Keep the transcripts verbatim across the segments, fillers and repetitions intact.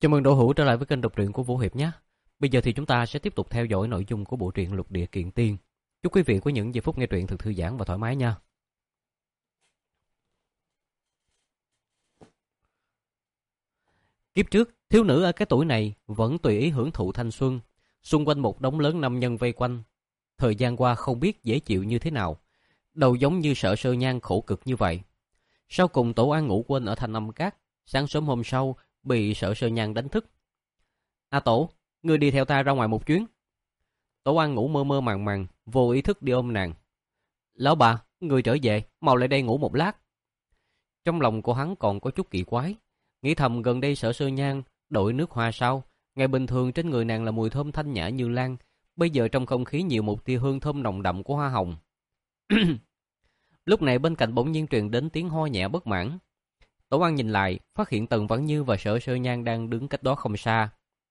Chào mừng Đỗ Hữu trở lại với kênh đọc truyện của Vũ Hiệp nhé. Bây giờ thì chúng ta sẽ tiếp tục theo dõi nội dung của bộ truyện Lục Địa Kiện Tiên. Chúc quý vị có những giây phút nghe truyện thật thư giãn và thoải mái nha. Kiếp trước, thiếu nữ ở cái tuổi này vẫn tùy ý hưởng thụ thanh xuân, xung quanh một đống lớn nam nhân vây quanh. Thời gian qua không biết dễ chịu như thế nào, đầu giống như sợ Sơ Nhan khổ cực như vậy. Sau cùng Tổ An ngủ quên ở Thanh Âm Các, sáng sớm hôm sau bị Sở Sơ Nhan đánh thức. A Tổ, ngươi đi theo ta ra ngoài một chuyến. Tổ An ngủ mơ mơ màng màng, vô ý thức đi ôm nàng. Lão bà, ngươi trở về, mau lại đây ngủ một lát. Trong lòng của hắn còn có chút kỳ quái, nghĩ thầm gần đây Sở Sơ Nhan đổi nước hoa sao, ngày bình thường trên người nàng là mùi thơm thanh nhã như lan, bây giờ trong không khí nhiều một tia hương thơm nồng đậm của hoa hồng. Lúc này bên cạnh bỗng nhiên truyền đến tiếng ho nhẹ bất mãn. Tổ An nhìn lại, phát hiện Tần Vãn Như và Sở Sơ Nhan đang đứng cách đó không xa.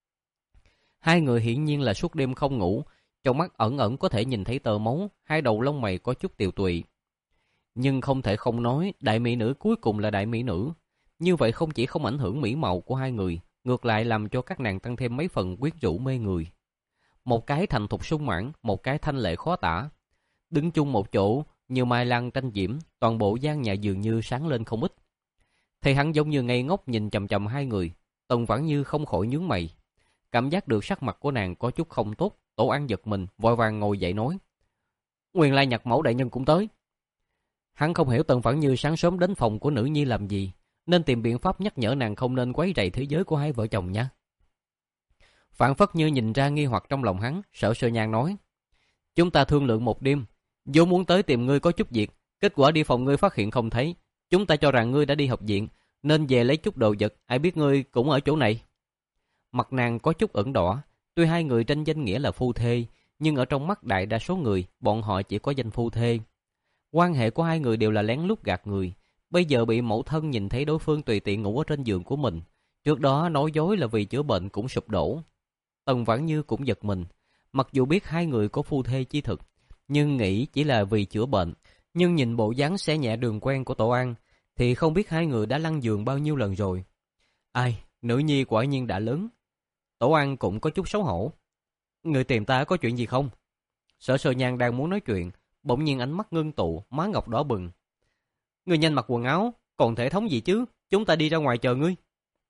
Hai người hiển nhiên là suốt đêm không ngủ, trong mắt ẩn ẩn có thể nhìn thấy tơ máu, hai đầu lông mày có chút tiều tụy. Nhưng không thể không nói, đại mỹ nữ cuối cùng là đại mỹ nữ. Như vậy không chỉ không ảnh hưởng mỹ mạo của hai người, ngược lại làm cho các nàng tăng thêm mấy phần quyến rũ mê người. Một cái thành thục sung mãn, một cái thanh lệ khó tả. Đứng chung một chỗ, như mai lan tranh diễm, toàn bộ gian nhà dường như sáng lên không ít. Thì hắn giống như ngây ngốc nhìn chằm chằm hai người, Tần Vãn Như không khỏi nhướng mày. Cảm giác được sắc mặt của nàng có chút không tốt, Tổ An giật mình, vội vàng ngồi dậy nói. Nguyên lai Nhạc Mẫu đại nhân cũng tới. Hắn không hiểu Tần Vãn Như sáng sớm đến phòng của nữ nhi làm gì, nên tìm biện pháp nhắc nhở nàng không nên quấy rầy thế giới của hai vợ chồng nha. Phản phất như nhìn ra nghi hoặc trong lòng hắn, Sở Sơ Nhan nói. Chúng ta thương lượng một đêm, vốn muốn tới tìm ngươi có chút việc, kết quả đi phòng ngươi phát hiện không thấy. Chúng ta cho rằng ngươi đã đi học viện, nên về lấy chút đồ vật, ai biết ngươi cũng ở chỗ này. Mặt nàng có chút ửng đỏ, tuy hai người trên danh nghĩa là phu thê, nhưng ở trong mắt đại đa số người, bọn họ chỉ có danh phu thê. Quan hệ của hai người đều là lén lút gạt người, bây giờ bị mẫu thân nhìn thấy đối phương tùy tiện ngủ ở trên giường của mình. Trước đó nói dối là vì chữa bệnh cũng sụp đổ. Tần Vãn Như cũng giật mình, mặc dù biết hai người có phu thê chi thực, nhưng nghĩ chỉ là vì chữa bệnh. Nhưng nhìn bộ dáng xé nhẹ đường quen của Tổ An, thì không biết hai người đã lăn giường bao nhiêu lần rồi. Ai, nữ nhi quả nhiên đã lớn. Tổ An cũng có chút xấu hổ. Người tìm ta có chuyện gì không? Sở Sơ Nhan đang muốn nói chuyện, bỗng nhiên ánh mắt ngưng tụ, má ngọc đỏ bừng. Người nhanh mặc quần áo, còn thể thống gì chứ? Chúng ta đi ra ngoài chờ ngươi.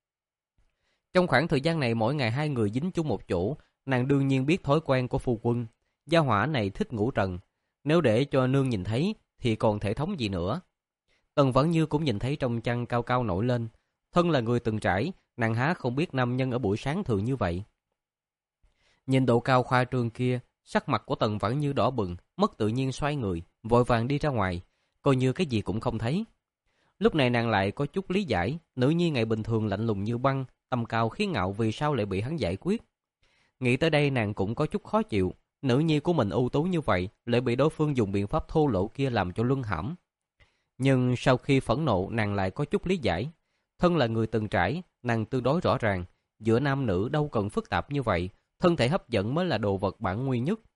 Trong khoảng thời gian này mỗi ngày hai người dính chung một chỗ, nàng đương nhiên biết thói quen của phu quân. Gia hỏa này thích ngủ trần, nếu để cho nương nhìn thấy thì còn thể thống gì nữa. Tần Vãn Như cũng nhìn thấy trong chăn cao cao nổi lên. Thân là người từng trải, nàng há không biết nam nhân ở buổi sáng thường như vậy. Nhìn độ cao khoa trương kia, sắc mặt của Tần Vãn Như đỏ bừng, mất tự nhiên xoay người, vội vàng đi ra ngoài, coi như cái gì cũng không thấy. Lúc này nàng lại có chút lý giải, nữ nhi ngày bình thường lạnh lùng như băng, tầm cao khí ngạo vì sao lại bị hắn giải quyết. Nghĩ tới đây nàng cũng có chút khó chịu, nữ nhi của mình ưu tú như vậy, lại bị đối phương dùng biện pháp thô lỗ kia làm cho luân hãm. Nhưng sau khi phẫn nộ nàng lại có chút lý giải. Thân là người từng trải, nàng tương đối rõ ràng, giữa nam nữ đâu cần phức tạp như vậy, thân thể hấp dẫn mới là đồ vật bản nguyên nhất.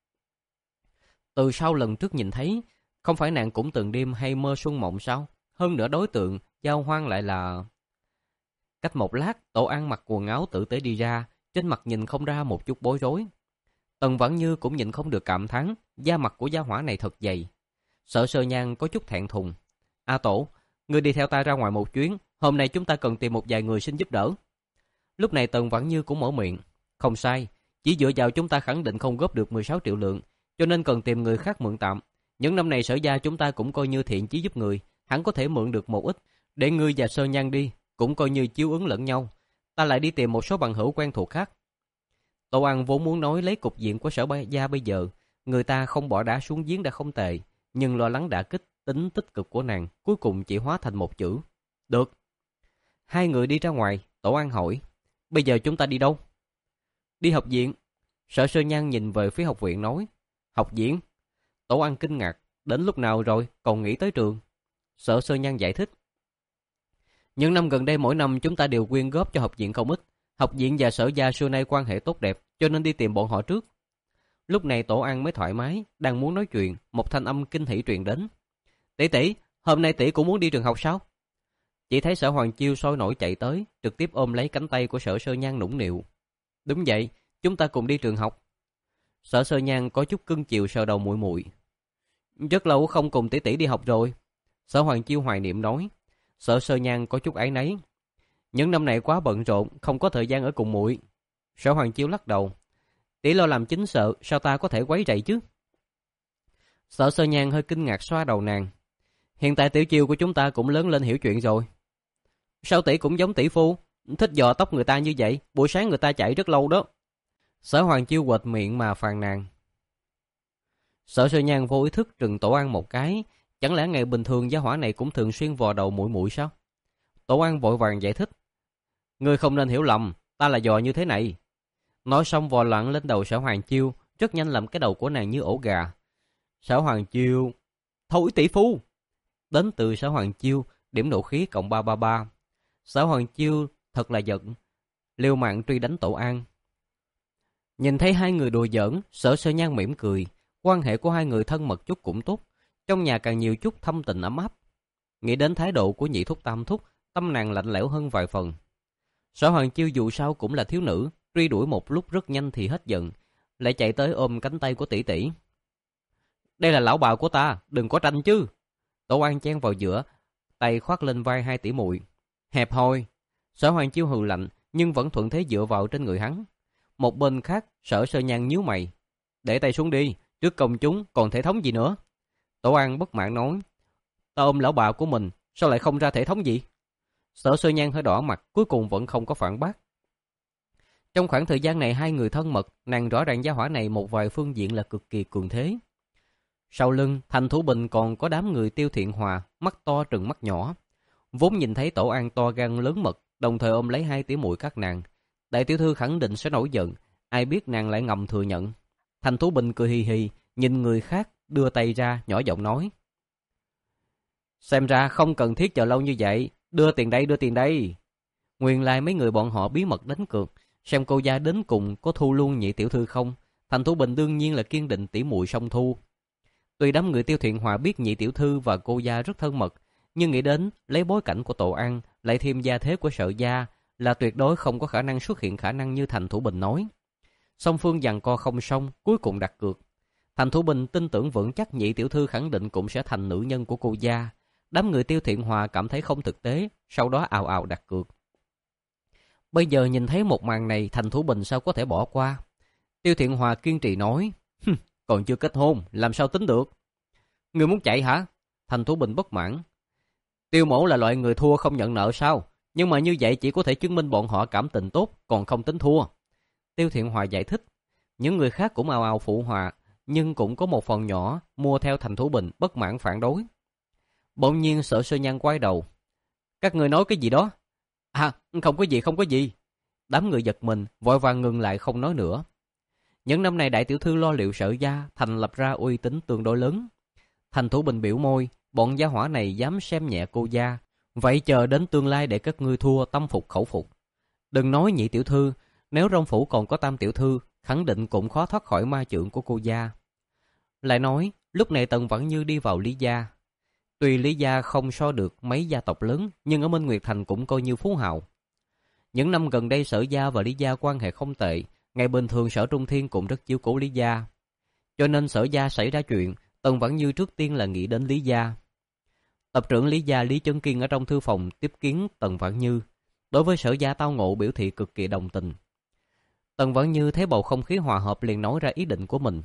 Từ sau lần trước nhìn thấy, không phải nàng cũng từng đêm hay mơ xuân mộng sao? Hơn nữa đối tượng, giao hoang lại là... Cách một lát, Tổ An mặc quần áo tử tế đi ra, trên mặt nhìn không ra một chút bối rối. Tần Vãn Như cũng nhìn không được cảm thán, da mặt của gia hỏa này thật dày. Sở Sơ Nhan có chút thẹn thùng. A Tổ, ngươi đi theo ta ra ngoài một chuyến, hôm nay chúng ta cần tìm một vài người xin giúp đỡ. Lúc này Tần Vãn Như cũng mở miệng. Không sai, chỉ dựa vào chúng ta khẳng định không góp được mười sáu triệu lượng, cho nên cần tìm người khác mượn tạm. Những năm này Sở gia chúng ta cũng coi như thiện chí giúp người, hắn có thể mượn được một ít, để ngươi và Sơ Nhan đi, cũng coi như chiếu ứng lẫn nhau. Ta lại đi tìm một số bằng hữu quen thuộc khác. Tô An vốn muốn nói lấy cục diện của Sở gia bây giờ, người ta không bỏ đá xuống giếng đã không tệ, nhưng lo lắng đả kích tính tích cực của nàng, cuối cùng chỉ hóa thành một chữ. Được. Hai người đi ra ngoài, Tổ An hỏi, bây giờ chúng ta đi đâu? Đi học viện. Sở Sơ Nhan nhìn về phía học viện nói. Học viện? Tổ An kinh ngạc, đến lúc nào rồi, còn nghĩ tới trường? Sở Sơ Nhan giải thích. Những năm gần đây mỗi năm chúng ta đều quyên góp cho học viện không ít. Học viện và Sở gia xưa nay quan hệ tốt đẹp, cho nên đi tìm bọn họ trước. Lúc này Tổ An mới thoải mái, đang muốn nói chuyện, một thanh âm kinh hỉ truyền đến. Tỷ tỷ, hôm nay tỷ cũng muốn đi trường học sao? Chỉ thấy Sở Hoàng Chiêu sôi nổi chạy tới, trực tiếp ôm lấy cánh tay của Sở Sơ Nhan nũng nịu. Đúng vậy, chúng ta cùng đi trường học. Sở Sơ Nhan có chút cưng chiều sờ đầu muội muội. Rất lâu không cùng tỷ tỷ đi học rồi. Sở Hoàng Chiêu hoài niệm nói. Sở Sơ Nhan có chút áy náy. Những năm này quá bận rộn, không có thời gian ở cùng muội. Sở Hoàng Chiêu lắc đầu. Tỷ lo làm chính sự, sao ta có thể quấy rầy chứ? Sở Sơ Nhan hơi kinh ngạc xoa đầu nàng. Hiện tại Tiểu Chiêu của chúng ta cũng lớn lên hiểu chuyện rồi. Sao tỷ cũng giống tỷ phu, thích dò tóc người ta như vậy, buổi sáng người ta chạy rất lâu đó. Sở Hoàng Chiêu quệt miệng mà phàn nàn. Sở Sơ Nhan vô ý thức trừng Tổ An một cái, chẳng lẽ ngày bình thường gia hỏa này cũng thường xuyên vò đầu muội muội sao? Tổ An vội vàng giải thích. Ngươi không nên hiểu lầm, ta là dò như thế này. Nói xong vò loạn lên đầu Sở Hoàng Chiêu, rất nhanh làm cái đầu của nàng như ổ gà. Sở Hoàng Chiêu, thôi tỷ phu. Đến từ Sở Hoàng Chiêu, điểm nộ khí cộng ba ba ba. Sở Hoàng Chiêu thật là giận, liều mạng truy đánh Tổ An. Nhìn thấy hai người đùa giỡn, Sở Sơ Nhan mỉm cười, quan hệ của hai người thân mật chút cũng tốt, trong nhà càng nhiều chút thâm tình ấm áp. Nghĩ đến thái độ của nhị thúc tam thúc, tâm nàng lạnh lẽo hơn vài phần. Sở Hoàng Chiêu dù sao cũng là thiếu nữ, truy đuổi một lúc rất nhanh thì hết giận, lại chạy tới ôm cánh tay của tỷ tỷ. Đây là lão bà của ta, đừng có tranh chứ. Tổ An chen vào giữa, tay khoác lên vai hai tỷ muội. Hẹp hòi. Sở Hoàng Chiêu hừ lạnh, nhưng vẫn thuận thế dựa vào trên người hắn. Một bên khác, Sở Sơ Nhan nhíu mày. Để tay xuống đi, trước công chúng còn thể thống gì nữa? Tổ An bất mãn nói. Ta ôm lão bà của mình, sao lại không ra thể thống gì? Sở Sơ Nhan hơi đỏ mặt, cuối cùng vẫn không có phản bác. Trong khoảng thời gian này hai người thân mật, nàng rõ ràng gia hỏa này một vài phương diện là cực kỳ cường thế. Sau lưng, Thành Thủ Bình còn có đám người Tiêu Thiện Hòa, mắt to trừng mắt nhỏ. Vốn nhìn thấy Tổ An to gan lớn mật, đồng thời ôm lấy hai tỷ muội các nàng. Đại tiểu thư khẳng định sẽ nổi giận, ai biết nàng lại ngầm thừa nhận. Thành Thủ Bình cười hì hì, nhìn người khác, đưa tay ra, nhỏ giọng nói. Xem ra không cần thiết chờ lâu như vậy, đưa tiền đây, đưa tiền đây. Nguyên lai mấy người bọn họ bí mật đánh cược, xem cô gia đến cùng có thu luôn nhị tiểu thư không. Thành Thủ Bình đương nhiên là kiên định tỷ muội song thu. Tuy đám người Tiêu Thiện Hòa biết nhị tiểu thư và cô gia rất thân mật, nhưng nghĩ đến lấy bối cảnh của Tổ An, lại thêm gia thế của Sở gia, là tuyệt đối không có khả năng xuất hiện khả năng như Thành Thủ Bình nói. Song phương giằng co không xong, cuối cùng đặt cược. Thành Thủ Bình tin tưởng vững chắc nhị tiểu thư khẳng định cũng sẽ thành nữ nhân của cô gia. Đám người Tiêu Thiện Hòa cảm thấy không thực tế, sau đó ào ào đặt cược. Bây giờ nhìn thấy một màn này, Thành Thủ Bình sao có thể bỏ qua? Tiêu Thiện Hòa kiên trì nói, còn chưa kết hôn, làm sao tính được? Người muốn chạy hả? Thành Thủ Bình bất mãn. Tiêu mẫu là loại người thua không nhận nợ sao? Nhưng mà như vậy chỉ có thể chứng minh bọn họ cảm tình tốt, còn không tính thua. Tiêu Thiện Hòa giải thích. Những người khác cũng ào ào phụ họa, nhưng cũng có một phần nhỏ mua theo Thành Thủ Bình bất mãn phản đối. Bỗng nhiên Sở Sơ Nhan quay đầu. Các người nói cái gì đó? À, không có gì, không có gì. Đám người giật mình, vội vàng ngừng lại không nói nữa. Những năm này đại tiểu thư lo liệu Sở gia, thành lập ra uy tín tương đối lớn. Thành Thủ Bình biểu môi, bọn gia hỏa này dám xem nhẹ cô gia, vậy chờ đến tương lai để các ngươi thua tâm phục khẩu phục. Đừng nói nhị tiểu thư, nếu trong phủ còn có tam tiểu thư, khẳng định cũng khó thoát khỏi ma chưởng của cô gia. Lại nói, lúc này Tần Vãn Như đi vào Lý gia. Tuy Lý gia không so được mấy gia tộc lớn, nhưng ở Minh Nguyệt Thành cũng coi như phú hào. Những năm gần đây Sở gia và Lý gia quan hệ không tệ, ngày bình thường Sở Trung Thiên cũng rất chiếu cố Lý gia. Cho nên Sở gia xảy ra chuyện, Tần Vãn Như trước tiên là nghĩ đến Lý gia. Tập trưởng Lý gia Lý Chấn Kiên ở trong thư phòng tiếp kiến Tần Vãn Như, đối với Sở gia tao ngộ biểu thị cực kỳ đồng tình. Tần Vãn Như thấy bầu không khí hòa hợp liền nói ra ý định của mình.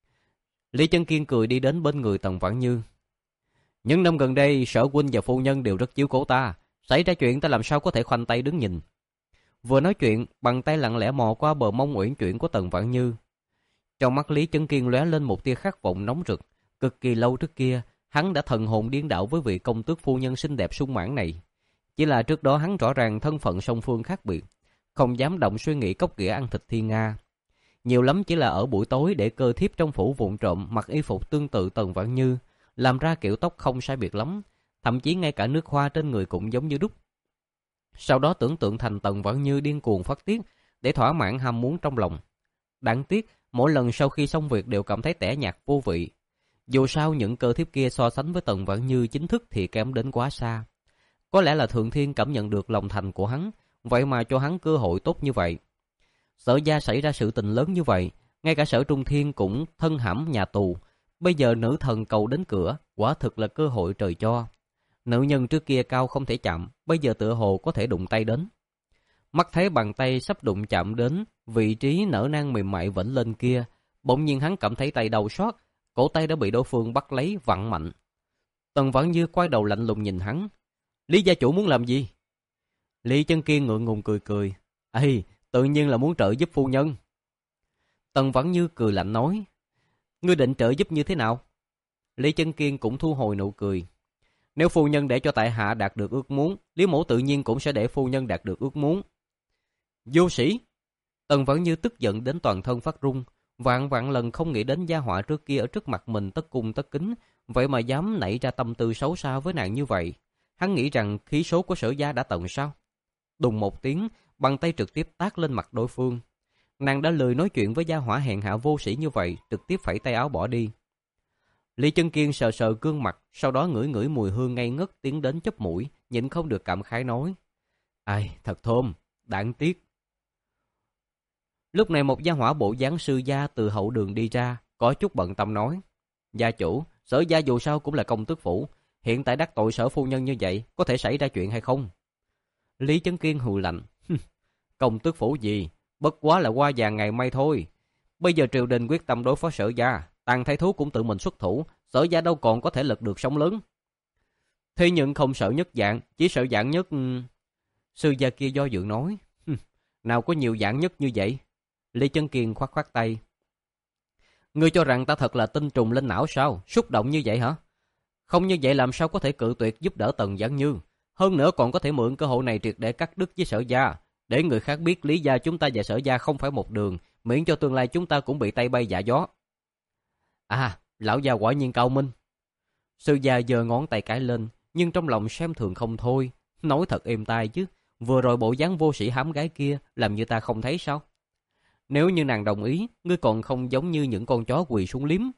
Lý Chấn Kiên cười đi đến bên người Tần Vãn Như. Những năm gần đây Sở huynh và phu nhân đều rất chiếu cố ta, xảy ra chuyện ta làm sao có thể khoanh tay đứng nhìn. Vừa nói chuyện, bàn tay lặng lẽ mò qua bờ mông uyển chuyển của Tần Vãn Như. Trong mắt Lý Chấn Kiên lóe lên một tia khát vọng nóng rực. Cực kỳ lâu trước kia, hắn đã thần hồn điên đảo với vị công tước phu nhân xinh đẹp sung mãn này. Chỉ là trước đó hắn rõ ràng thân phận song phương khác biệt, không dám động suy nghĩ cốc ghẻ ăn thịt thiên nga. Nhiều lắm chỉ là ở buổi tối để cơ thiếp trong phủ vụng trộm mặc y phục tương tự Tần Vãn Như, làm ra kiểu tóc không sai biệt lắm, thậm chí ngay cả nước hoa trên người cũng giống như đúc. Sau đó tưởng tượng thành Tần Vãn Như điên cuồng phát tiết để thỏa mãn ham muốn trong lòng. Đáng tiếc, mỗi lần sau khi xong việc đều cảm thấy tẻ nhạt vô vị. Dù sao những cơ thiếp kia so sánh với Tần Vãn Như chính thức thì kém đến quá xa. Có lẽ là Thượng Thiên cảm nhận được lòng thành của hắn, vậy mà cho hắn cơ hội tốt như vậy. Sở gia xảy ra sự tình lớn như vậy, ngay cả Sở Trung Thiên cũng thân hãm nhà tù. Bây giờ nữ thần cầu đến cửa, quả thực là cơ hội trời cho. Nữ nhân trước kia cao không thể chạm, bây giờ tựa hồ có thể đụng tay đến. Mắt thấy bàn tay sắp đụng chạm đến vị trí nở nang mềm mại vẫn lên kia, bỗng nhiên hắn cảm thấy tay đau xót, cổ tay đã bị đối phương bắt lấy vặn mạnh. Tần Vãn Như quay đầu lạnh lùng nhìn hắn. Lý gia chủ muốn làm gì? Lý Chân Kiên ngượng ngùng cười cười. Ê, tự nhiên là muốn trợ giúp phu nhân. Tần Vãn Như cười lạnh nói. Ngươi định trợ giúp như thế nào? Lý Chân Kiên cũng thu hồi nụ cười. Nếu phu nhân để cho tại hạ đạt được ước muốn, Lý mẫu tự nhiên cũng sẽ để phu nhân đạt được ước muốn. Vô sĩ! Tần Vãn Như tức giận đến toàn thân phát run, vạn vạn lần không nghĩ đến gia họa trước kia ở trước mặt mình tất cung tất kính, vậy mà dám nảy ra tâm tư xấu xa với nàng như vậy. Hắn nghĩ rằng khí số của Sở gia đã tận sao? Đùng một tiếng, bàn tay trực tiếp tát lên mặt đối phương. Nàng đã lười nói chuyện với gia hỏa hèn hạ vô sĩ như vậy, trực tiếp phẩy tay áo bỏ đi. Lý Chân Kiên sờ sờ gương mặt, sau đó ngửi ngửi mùi hương ngây ngất tiến đến chóp mũi, nhịn không được cảm khái nói: "Ai, thật thơm, đáng tiếc." Lúc này một gia hỏa bộ dáng sư gia từ hậu đường đi ra, có chút bận tâm nói: "Gia chủ, Sở gia dù sao cũng là công tước phủ, hiện tại đắc tội Sở phu nhân như vậy, có thể xảy ra chuyện hay không?" Lý Chân Kiên hừ lạnh: "Công tước phủ gì, bất quá là qua vàng ngày may thôi. Bây giờ triều đình quyết tâm đối phó Sở gia, Tàn Thái thú cũng tự mình xuất thủ, Sở gia đâu còn có thể lật được sóng lớn. Thế nhưng không sợ nhất dạng, chỉ sợ dạng nhất..." Sư gia kia do dự nói: "Nào có nhiều dạng nhất như vậy?" Lý Chân Kiên khoát khoát tay: "Ngươi cho rằng ta thật là tinh trùng lên não sao? Xúc động như vậy hả? Không như vậy làm sao có thể cự tuyệt giúp đỡ Tần Vãn Như? Hơn nữa còn có thể mượn cơ hội này triệt để cắt đứt với Sở gia, để người khác biết Lý gia chúng ta và Sở gia không phải một đường, miễn cho tương lai chúng ta cũng bị tay bay dạ gió." "À, lão gia quả nhiên cao minh." Sư gia giơ ngón tay cái lên, nhưng trong lòng xem thường không thôi, nói thật êm tai chứ, vừa rồi bộ dáng vô sĩ hám gái kia làm như ta không thấy sao? Nếu như nàng đồng ý, ngươi còn không giống như những con chó quỳ xuống liếm.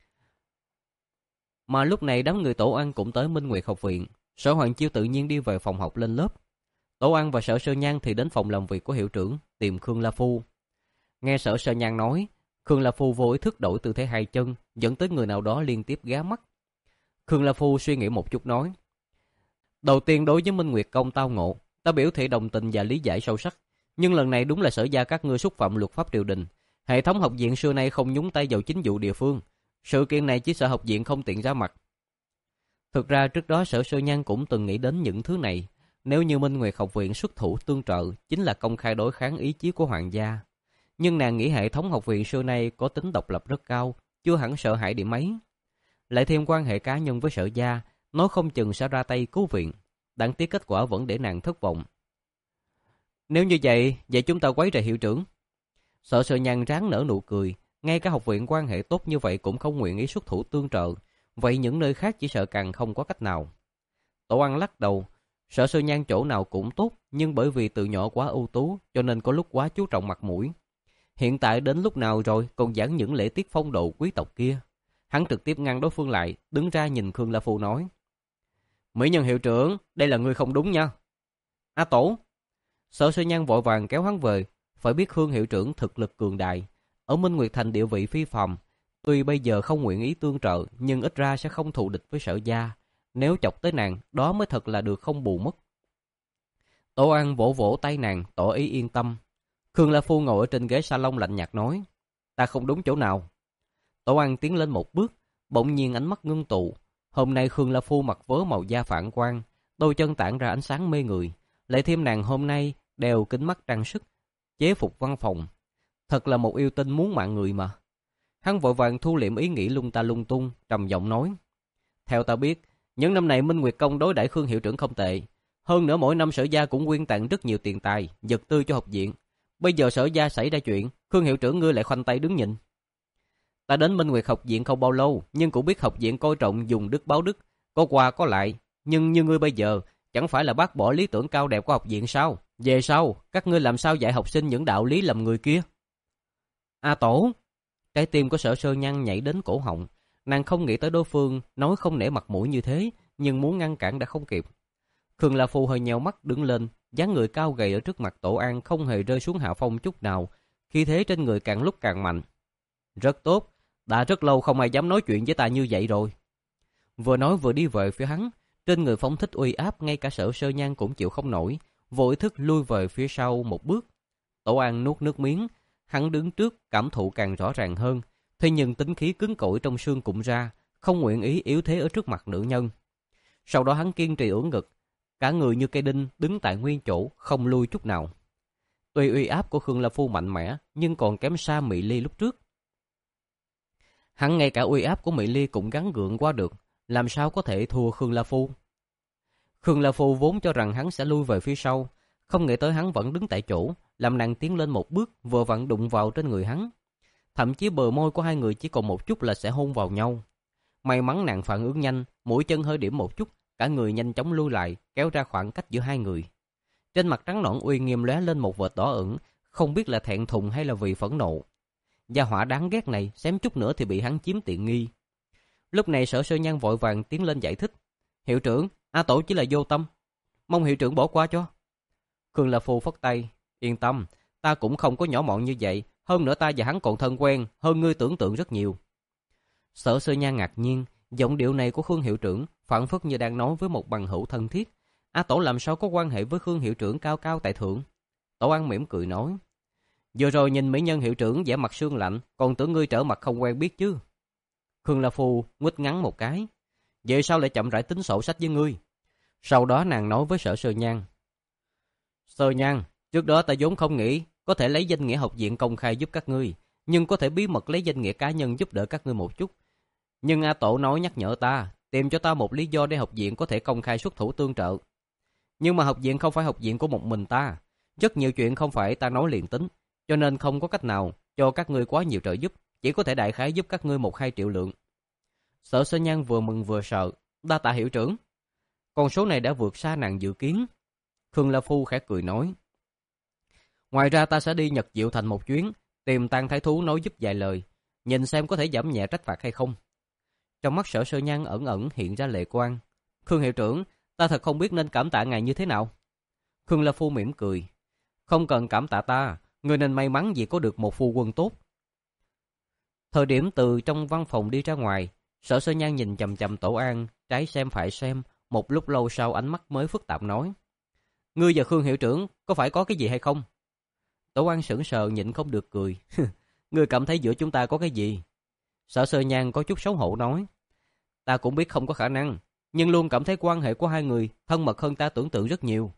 Mà lúc này đám người Tổ An cũng tới Minh Nguyệt học viện. Sở Hoàng Chiêu tự nhiên đi về phòng học lên lớp. Tổ An và Sở Sơ Nhan thì đến phòng làm việc của hiệu trưởng tìm Khương La Phu. Nghe Sở Sơ Nhan nói, Khương La Phu vô ý thức đổi tư thế hai chân, dẫn tới người nào đó liên tiếp ghé mắt. Khương La Phu suy nghĩ một chút nói: "Đầu tiên đối với Minh Nguyệt công tao ngộ, ta biểu thị đồng tình và lý giải sâu sắc. Nhưng lần này đúng là Sở gia các ngươi xúc phạm luật pháp triều đình. Hệ thống học viện xưa nay không nhúng tay vào chính vụ địa phương. Sự kiện này chỉ sợ học viện không tiện ra mặt." Thực ra trước đó Sở Sơ Nhan cũng từng nghĩ đến những thứ này. Nếu như Minh Nguyệt học viện xuất thủ tương trợ, chính là công khai đối kháng ý chí của hoàng gia. Nhưng nàng nghĩ hệ thống học viện xưa nay có tính độc lập rất cao, chưa hẳn sợ hãi điểm ấy. Lại thêm quan hệ cá nhân với Sở gia, nói không chừng sẽ ra tay cứu viện. Đáng tiếc kết quả vẫn để nàng thất vọng. "Nếu như vậy, vậy chúng ta quấy rầy hiệu trưởng." Sở Sơ Nhan ráng nở nụ cười, ngay cả học viện quan hệ tốt như vậy cũng không nguyện ý xuất thủ tương trợ, vậy những nơi khác chỉ sợ càng không có cách nào. Tổ An lắc đầu, Sở Sơ Nhan chỗ nào cũng tốt, nhưng bởi vì từ nhỏ quá ưu tú, cho nên có lúc quá chú trọng mặt mũi. Hiện tại đến lúc nào rồi còn giảng những lễ tiết phong độ quý tộc kia. Hắn trực tiếp ngăn đối phương lại, đứng ra nhìn Khương La Phu nói: "Mỹ nhân hiệu trưởng, đây là ngươi không đúng nha." "A Tổ!" Sở Sơ Nhan vội vàng kéo hắn về, phải biết Khương hiệu trưởng thực lực cường đại, ở Minh Nguyệt Thành địa vị phi phàm, tuy bây giờ không nguyện ý tương trợ, nhưng ít ra sẽ không thù địch với Sở gia. Nếu chọc tới nàng, đó mới thật là được không bù mất. Tổ An vỗ vỗ tay nàng, tỏ ý yên tâm. Khương La Phu ngồi ở trên ghế salon lạnh nhạt nói: "Ta không đúng chỗ nào?" Tổ An tiến lên một bước, bỗng nhiên ánh mắt ngưng tụ. Hôm nay Khương La Phu mặc vớ màu da phản quang, đôi chân tản ra ánh sáng mê người, lại thêm nàng hôm nay đeo kính mắt trang sức, chế phục văn phòng, thật là một yêu tinh muốn mạng người mà. Hắn vội vàng thu liệm ý nghĩ lung ta lung tung, trầm giọng nói: "Theo ta biết, những năm này Minh Nguyệt công đối đãi Khương hiệu trưởng không tệ, hơn nữa mỗi năm Sở gia cũng quyên tặng rất nhiều tiền tài, vật tư cho học viện. Bây giờ Sở gia xảy ra chuyện, Khương hiệu trưởng ngươi lại khoanh tay đứng nhìn. Ta đến Minh Nguyệt học viện không bao lâu, nhưng cũng biết học viện coi trọng dùng đức báo đức, có qua có lại, nhưng như ngươi bây giờ, chẳng phải là bác bỏ lý tưởng cao đẹp của học viện sao? Về sau, các ngươi làm sao dạy học sinh những đạo lý làm người kia?" "A Tổ!" Trái tim của Sở Sơ Nhan nhảy đến cổ họng, nàng không nghĩ tới đối phương nói không nể mặt mũi như thế, nhưng muốn ngăn cản đã không kịp. Khương La Phu hơi nheo mắt đứng lên, dáng người cao gầy ở trước mặt Tổ An không hề rơi xuống hạ phong chút nào, khí thế trên người càng lúc càng mạnh. Rất tốt, đã rất lâu không ai dám nói chuyện với ta như vậy rồi. Vừa nói vừa đi về phía hắn, trên người phóng thích uy áp ngay cả Sở Sơ Nhan cũng chịu không nổi, vô ý thức lui về phía sau một bước. Tổ An nuốt nước miếng, hắn đứng trước cảm thụ càng rõ ràng hơn, thế nhưng tính khí cứng cỏi trong xương cũng ra, không nguyện ý yếu thế ở trước mặt nữ nhân. Sau đó hắn kiên trì ưỡn ngực, cả người như cây đinh đứng tại nguyên chỗ, không lui chút nào. Tuy uy áp của Khương La Phu mạnh mẽ, nhưng còn kém xa Mỹ Ly lúc trước. Hắn ngay cả uy áp của Mỹ Ly cũng gắng gượng qua được, làm sao có thể thua Khương La Phu. Khương La Phu vốn cho rằng hắn sẽ lui về phía sau, không nghĩ tới hắn vẫn đứng tại chỗ, làm nàng tiến lên một bước, vừa vặn đụng vào trên người hắn. Thậm chí bờ môi của hai người chỉ còn một chút là sẽ hôn vào nhau. May mắn nàng phản ứng nhanh, mũi chân hơi điểm một chút, cả người nhanh chóng lui lại, kéo ra khoảng cách giữa hai người. Trên mặt trắng nõn uy nghiêm lóe lên một vệt đỏ ửng, không biết là thẹn thùng hay là vì phẫn nộ. Gia hỏa đáng ghét này, xém chút nữa thì bị hắn chiếm tiện nghi. Lúc này Sở Sơ Nhan vội vàng tiến lên giải thích. Hiệu trưởng, A Tổ chỉ là vô tâm, mong hiệu trưởng bỏ qua cho. Khương La Phu phất tay, yên tâm, ta cũng không có nhỏ mọn như vậy, hơn nữa ta và hắn còn thân quen, hơn ngươi tưởng tượng rất nhiều. Sở Sơ Nhan ngạc nhiên, giọng điệu này của Khương hiệu trưởng phảng phất như đang nói với một bằng hữu thân thiết. A Tổ làm sao có quan hệ với Khương hiệu trưởng cao cao tại thượng? Tổ An mỉm cười nói, vừa rồi nhìn mỹ nhân hiệu trưởng vẻ mặt sương lạnh, còn tưởng ngươi trở mặt không quen biết chứ. Khương La Phu nguýt ngắn một cái, vậy sao lại chậm rãi tính sổ sách với ngươi? Sau đó nàng nói với Sở Sơ Nhan, Sơ Nhan, trước đó ta vốn không nghĩ có thể lấy danh nghĩa học viện công khai giúp các ngươi, nhưng có thể bí mật lấy danh nghĩa cá nhân giúp đỡ các ngươi một chút. Nhưng A Tổ nói nhắc nhở ta, tìm cho ta một lý do để học viện có thể công khai xuất thủ tương trợ. Nhưng mà học viện không phải học viện của một mình ta, rất nhiều chuyện không phải ta nói liền tính, cho nên không có cách nào cho các ngươi quá nhiều trợ giúp, chỉ có thể đại khái giúp các ngươi một hai triệu lượng. Sở Sơ Nhan vừa mừng vừa sợ, đa tạ hiệu trưởng. Con số này đã vượt xa nàng dự kiến. Khương La Phu khẽ cười nói, ngoài ra ta sẽ đi Nhật Diệu Thành một chuyến, tìm Tang Thái Thú nói giúp vài lời, nhìn xem có thể giảm nhẹ trách phạt hay không. Trong mắt Sở Sơ Nhan ẩn ẩn hiện ra lệ quang. Khương hiệu trưởng, ta thật không biết nên cảm tạ ngài như thế nào. Khương La Phu mỉm cười, không cần cảm tạ ta, người nên may mắn vì có được một phu quân tốt. Thời điểm từ trong văn phòng đi ra ngoài, Sở Sơ Nhan nhìn chằm chằm Tổ An, trái xem phải xem, một lúc lâu sau ánh mắt mới phức tạp nói, ngươi và Khương hiệu trưởng có phải có cái gì hay không? Tổ An sững sờ nhịn không được cười, ngươi cảm thấy giữa chúng ta có cái gì? Sở Sơ Nhan có chút xấu hổ nói, ta cũng biết không có khả năng, nhưng luôn cảm thấy quan hệ của hai người thân mật hơn ta tưởng tượng rất nhiều.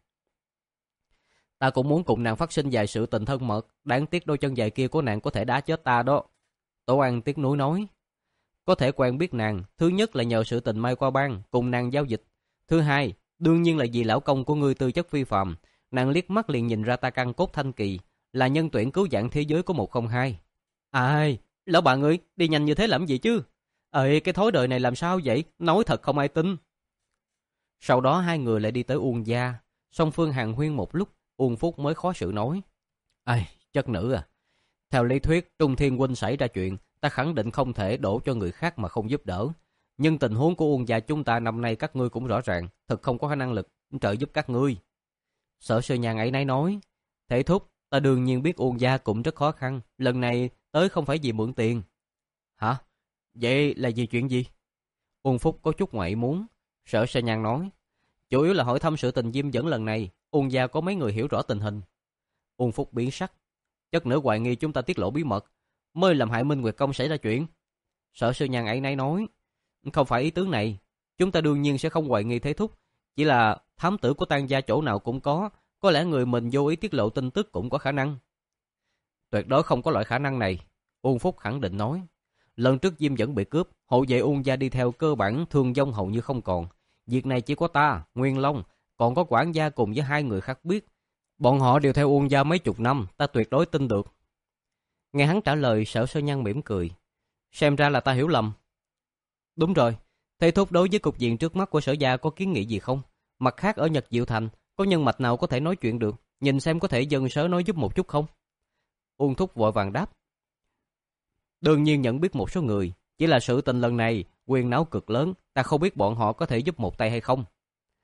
Ta cũng muốn cùng nàng phát sinh vài sự tình thân mật, đáng tiếc đôi chân dài kia của nàng có thể đá chết ta đó. Tổ An tiếc nuối nói, có thể quen biết nàng, thứ nhất là nhờ sự tình Mai Qua Bang cùng nàng giao dịch. Thứ hai, đương nhiên là vì lão công của ngươi tư chất phi phàm, nàng liếc mắt liền nhìn ra ta căn cốt thanh kỳ, là nhân tuyển cứu vãn thế giới của một không hai. Ai, lão bạn ơi, đi nhanh như thế làm gì chứ? Ê, cái thối đời này làm sao vậy? Nói thật không ai tin. Sau đó hai người lại đi tới Uông gia, song phương hàn huyên một lúc, Uông Phúc mới khó xử nói, ai, chất nữ à, theo lý thuyết Trung Thiên huynh xảy ra chuyện, ta khẳng định không thể đổ cho người khác mà không giúp đỡ. Nhưng tình huống của Uông gia chúng ta năm nay các ngươi cũng rõ ràng, thật không có năng lực trợ giúp các ngươi. Sở Sơ Nhan ấy nấy nói, thể thúc, ta đương nhiên biết Uông gia cũng rất khó khăn, lần này tới không phải vì mượn tiền. Hả? Vậy là vì chuyện gì? Uông Phúc có chút ngoại muốn. Sở Sơ Nhan nói, chủ yếu là hỏi thăm sự tình Diêm Dẫn lần này, Uông gia có mấy người hiểu rõ tình hình. Uông Phúc biến sắc, chất nữ hoài nghi chúng ta tiết lộ bí mật, mới làm hại Minh Nguyệt Công xảy ra chuyện. Sở Sơ Nhan ấy nấy nói, không phải ý tứ này, chúng ta đương nhiên sẽ không hoài nghi Thế thúc, chỉ là thám tử của Tang gia chỗ nào cũng có, có lẽ người mình vô ý tiết lộ tin tức cũng có khả năng. Tuyệt đối không có loại khả năng này, Uông Phúc khẳng định nói. Lần trước Diêm Dẫn bị cướp, hộ vệ Uông gia đi theo cơ bản thương vong hầu như không còn. Việc này chỉ có ta, Nguyên Long, còn có quản gia cùng với hai người khác biết. Bọn họ đều theo Uông gia mấy chục năm, ta tuyệt đối tin được. Nghe hắn trả lời, Sở Sơ Nhan mỉm cười. Xem ra là ta hiểu lầm. Đúng rồi, Thế thúc đối với cục diện trước mắt của Sở gia có kiến nghị gì không? Mặt khác ở Nhật Diệu Thành, có nhân mạch nào có thể nói chuyện được, nhìn xem có thể dân Sở nói giúp một chút không? Uông Thúc vội vàng đáp. Đương nhiên nhận biết một số người, chỉ là sự tình lần này quyền náo cực lớn, ta không biết bọn họ có thể giúp một tay hay không.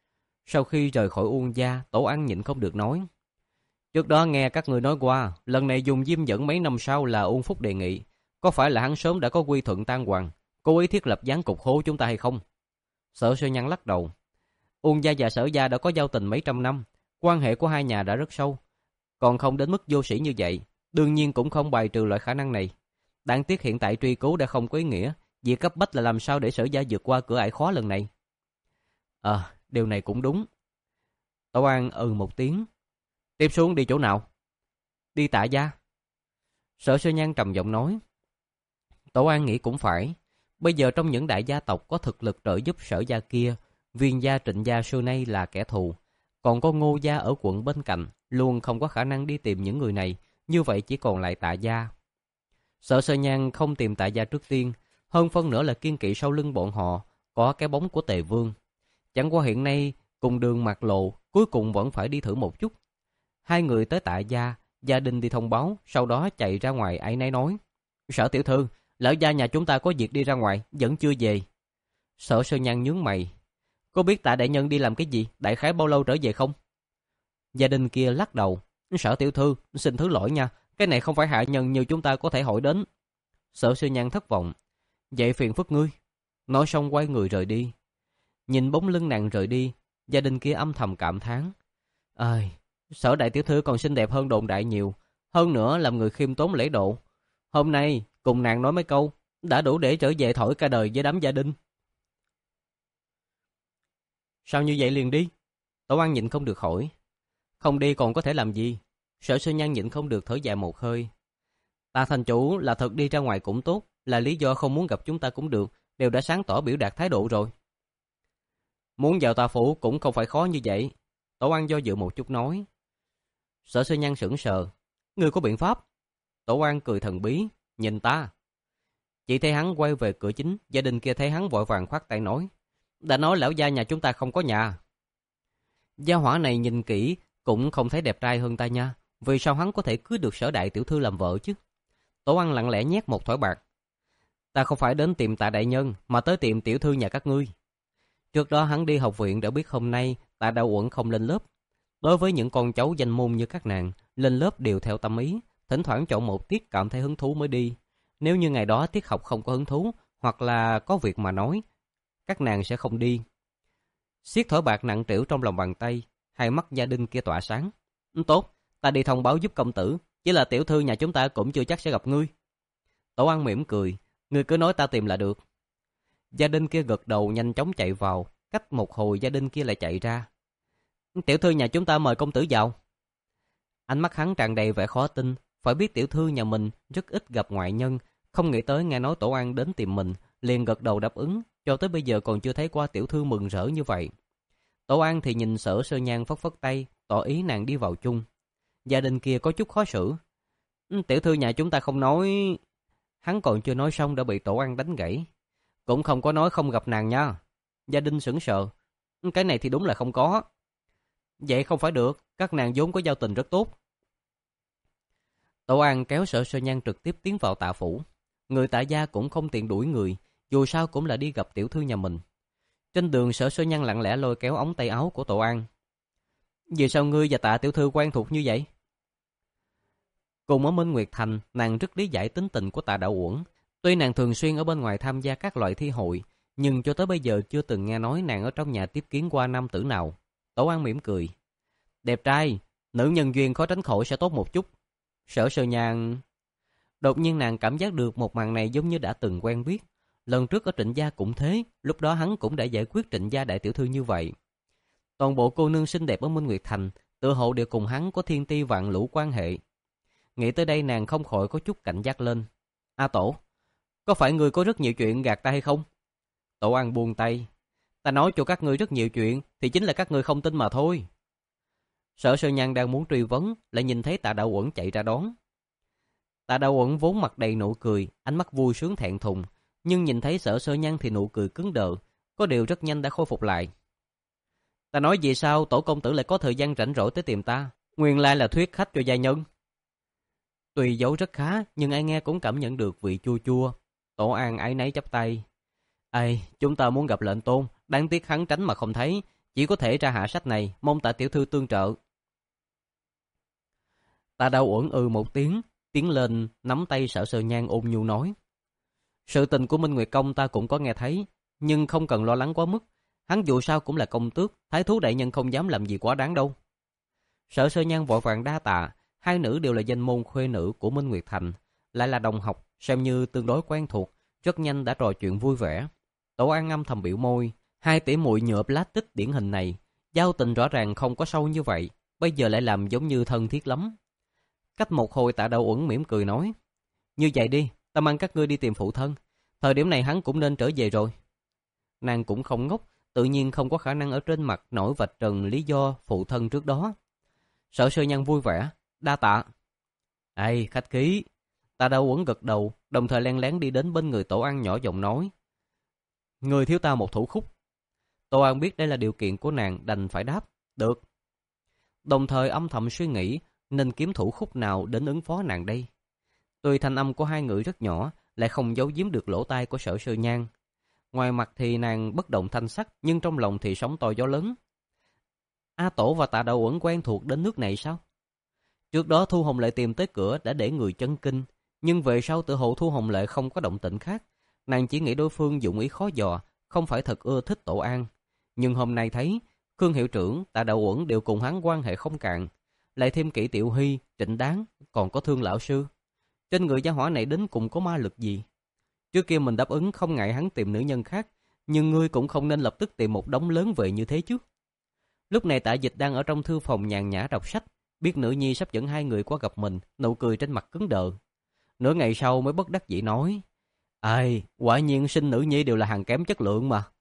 Sau khi rời khỏi Uông gia, Tổ An nhịn không được nói. Trước đó nghe các người nói qua, lần này dùng diêm dẫn mấy năm sau là Uông Phúc đề nghị. Có phải là hắn sớm đã có quy thuận tan hoàng, cố ý thiết lập gián cục hố chúng ta hay không? Sở Sơ Nhăn lắc đầu. Uông gia và Sở gia đã có giao tình mấy trăm năm, quan hệ của hai nhà đã rất sâu, còn không đến mức vô sĩ như vậy, đương nhiên cũng không bài trừ loại khả năng này. Đáng tiếc hiện tại truy cứu đã không có ý nghĩa, việc cấp bách là làm sao để Sở gia vượt qua cửa ải khó lần này. Ờ, điều này cũng đúng. Tổ An ừ một tiếng. Tiếp xuống đi chỗ nào? Đi Tạ gia. Sở Sơ Nhan trầm giọng nói. Tổ An nghĩ cũng phải. Bây giờ trong những đại gia tộc có thực lực trợ giúp Sở gia kia, Viên gia Trịnh gia xưa nay là kẻ thù. Còn có Ngô gia ở quận bên cạnh, luôn không có khả năng đi tìm những người này. Như vậy chỉ còn lại Tạ gia. Sở Sơ Nhan không tìm Tạ gia trước tiên, hơn phân nữa là kiên kỵ sau lưng bọn họ có cái bóng của Tề Vương. Chẳng qua hiện nay cùng đường mặt lộ, cuối cùng vẫn phải đi thử một chút. Hai người tới Tạ gia, gia đình đi thông báo, sau đó chạy ra ngoài áy náy nói. Sở tiểu thư, lão gia nhà chúng ta có việc đi ra ngoài, vẫn chưa về. Sở Sơ Nhan nhướng mày. Có biết Tạ đại nhân đi làm cái gì, đại khái bao lâu trở về không? Gia đình kia lắc đầu. Sở tiểu thư, xin thứ lỗi nha, cái này không phải hạ nhân như chúng ta có thể hỏi đến. Sở Sơ Nhan thất vọng. Vậy phiền phức ngươi. Nói xong quay người rời đi. Nhìn bóng lưng nàng rời đi, gia đình kia âm thầm cảm thán. Ơi, Sở đại tiểu thư còn xinh đẹp hơn đồn đại nhiều, hơn nữa làm người khiêm tốn lễ độ. Hôm nay cùng nàng nói mấy câu, đã đủ để trở về thổi cả đời với đám gia đình. Sao như vậy liền đi? Tổ An nhịn không được hỏi. Không đi còn có thể làm gì? Sở Sơ Nhan nhịn không được thở dài một hơi. Ta thành chủ là thật đi ra ngoài cũng tốt, là lý do không muốn gặp chúng ta cũng được, đều đã sáng tỏ biểu đạt thái độ rồi. Muốn vào tòa phủ cũng không phải khó như vậy. Tổ An do dự một chút nói. Sở Sơ Nhan sững sờ. Ngươi có biện pháp? Tổ An cười thần bí. Nhìn ta. Chỉ thấy hắn quay về cửa chính, gia đình kia thấy hắn vội vàng khoát tay nói. Đã nói lão gia nhà chúng ta không có nhà. Gia hỏa này nhìn kỹ cũng không thấy đẹp trai hơn ta nha. Vì sao hắn có thể cưới được Sở đại tiểu thư làm vợ chứ? Tổ An lặng lẽ nhét một thỏi bạc. Ta không phải đến tìm Tạ đại nhân, mà tới tìm tiểu thư nhà các ngươi. Trước đó hắn đi học viện đã biết hôm nay Tạ Đạo Uẩn không lên lớp. Đối với những con cháu danh môn như các nàng, lên lớp đều theo tâm ý, thỉnh thoảng chọn một tiết cảm thấy hứng thú mới đi. Nếu như ngày đó tiết học không có hứng thú, hoặc là có việc mà nói, các nàng sẽ không đi. Siết thỏi bạc nặng trĩu trong lòng bàn tay, hai mắt gia đình kia tỏa sáng. Tốt, ta đi thông báo giúp công tử, chỉ là tiểu thư nhà chúng ta cũng chưa chắc sẽ gặp ngươi. Tổ An mỉm cười, ngươi cứ nói ta tìm là được. Gia đình kia gật đầu nhanh chóng chạy vào, cách một hồi gia đình kia lại chạy ra. Tiểu thư nhà chúng ta mời công tử vào. Ánh mắt hắn tràn đầy vẻ khó tin, phải biết tiểu thư nhà mình rất ít gặp ngoại nhân, không nghĩ tới nghe nói Tổ An đến tìm mình, liền gật đầu đáp ứng, cho tới bây giờ còn chưa thấy qua tiểu thư mừng rỡ như vậy. Tổ An thì nhìn Sở Sơ Nhan phất phất tay, tỏ ý nàng đi vào chung. Gia đình kia có chút khó xử. Tiểu thư nhà chúng ta không nói... Hắn còn chưa nói xong đã bị Tổ An đánh gãy. Cũng không có nói không gặp nàng nha. Gia đình sững sờ. Cái này thì đúng là không có. Vậy không phải được, các nàng vốn có giao tình rất tốt. Tổ An kéo Sở Sơ Nhan trực tiếp tiến vào Tạ phủ. Người Tạ gia cũng không tiện đuổi người, dù sao cũng là đi gặp tiểu thư nhà mình. Trên đường Sở Sơ Nhan lặng lẽ lôi kéo ống tay áo của Tổ An. Vì sao ngươi và Tạ tiểu thư quen thuộc như vậy? Cùng ở Minh Nguyệt Thành, nàng rất lý giải tính tình của Tạ Đạo Uẩn. Tuy nàng thường xuyên ở bên ngoài tham gia các loại thi hội, nhưng cho tới bây giờ chưa từng nghe nói nàng ở trong nhà tiếp kiến qua nam tử nào. Tổ An mỉm cười. Đẹp trai, nữ nhân duyên khó tránh khỏi sẽ tốt một chút. Sở Sơ Nhan... Đột nhiên nàng cảm giác được một màn này giống như đã từng quen biết. Lần trước ở Trịnh gia cũng thế, lúc đó hắn cũng đã giải quyết Trịnh gia đại tiểu thư như vậy. Toàn bộ cô nương xinh đẹp ở Minh Nguyệt Thành, tự hộ đều cùng hắn có thiên ti vạn lũ quan hệ. Nghĩ tới đây nàng không khỏi có chút cảnh giác lên. A Tổ, có phải ngươi có rất nhiều chuyện gạt ta hay không? Tổ An buông tay. Ta nói cho các ngươi rất nhiều chuyện, thì chính là các ngươi không tin mà thôi. Sở Sơ Nhan đang muốn truy vấn, lại nhìn thấy Tạ Đạo Uẩn chạy ra đón. Tạ Đạo Uẩn vốn mặt đầy nụ cười, ánh mắt vui sướng thẹn thùng, nhưng nhìn thấy Sở Sơ Nhan thì nụ cười cứng đờ, có điều rất nhanh đã khôi phục lại. Ta nói vì sao Tổ công tử lại có thời gian rảnh rỗi tới tìm ta? Nguyên lai là thuyết khách cho gia nhân. Tuy giấu rất khá, nhưng ai nghe cũng cảm nhận được vị chua chua. Tổ An áy náy chắp tay. Ây, chúng ta muốn gặp lệnh tôn, đáng tiếc hắn tránh mà không thấy, chỉ có thể ra hạ sách này, mong Tạ tiểu thư tương trợ. Tạ Đạo Uẩn ừ một tiếng, tiến lên nắm tay Sở Sơ Nhan ôn nhu nói: Sự tình của Minh Nguyệt Công ta cũng có nghe thấy, nhưng không cần lo lắng quá mức. Hắn dù sao cũng là công tước, thái thú đại nhân không dám làm gì quá đáng đâu. Sở Sơ Nhan vội vàng đa tạ, hai nữ đều là danh môn khuê nữ của Minh Nguyệt Thành, lại là đồng học, xem như tương đối quen thuộc, rất nhanh đã trò chuyện vui vẻ. Tổ An âm thầm biểu môi, hai tỷ muội nhựa plastic điển hình này, giao tình rõ ràng không có sâu như vậy, bây giờ lại làm giống như thân thiết lắm. Cách một hồi Tạ Đạo Uẩn mỉm cười nói: Như vậy đi, ta mang các ngươi đi tìm phụ thân, thời điểm này hắn cũng nên trở về rồi. Nàng cũng không ngốc, tự nhiên không có khả năng ở trên mặt nổi vạch trần lý do phụ thân trước đó. Sở Sơ Nhan vui vẻ, đa tạ. Ây, khách khí. Tạ Đạo Uẩn gật đầu, đồng thời len lén đi đến bên người Tổ An nhỏ giọng nói: Người thiếu ta một thủ khúc. Tổ An biết đây là điều kiện của nàng, đành phải đáp, được. Đồng thời âm thầm suy nghĩ, nên kiếm thủ khúc nào đến ứng phó nàng đây. Tuy thanh âm của hai người rất nhỏ, lại không giấu giếm được lỗ tai của Sở Sơ Nhan. Ngoài mặt thì nàng bất động thanh sắc, nhưng trong lòng thì sóng to gió lớn. A Tổ và Tạ Đạo Uẩn quen thuộc đến nước này sao? Trước đó Thu Hồng Lệ tìm tới cửa đã để người chấn kinh, nhưng về sau tự hộ Thu Hồng Lệ không có động tĩnh khác. Nàng chỉ nghĩ đối phương dụng ý khó dò, không phải thật ưa thích Tổ An. Nhưng hôm nay thấy, Khương hiệu trưởng, Tạ Đạo Uẩn đều cùng hắn quan hệ không cạn. Lại thêm Kỷ Tiểu Hy, Trịnh Đáng, còn có Thương lão sư. Trên người gia hỏa này đến cùng có ma lực gì? Trước kia mình đáp ứng không ngại hắn tìm nữ nhân khác, nhưng ngươi cũng không nên lập tức tìm một đống lớn về như thế chứ. Lúc này Tạ Dịch đang ở trong thư phòng nhàn nhã đọc sách, biết nữ nhi sắp dẫn hai người qua gặp mình, nụ cười trên mặt cứng đờ. Nửa ngày sau mới bất đắc dĩ nói: Ai, quả nhiên sinh nữ nhi đều là hàng kém chất lượng mà.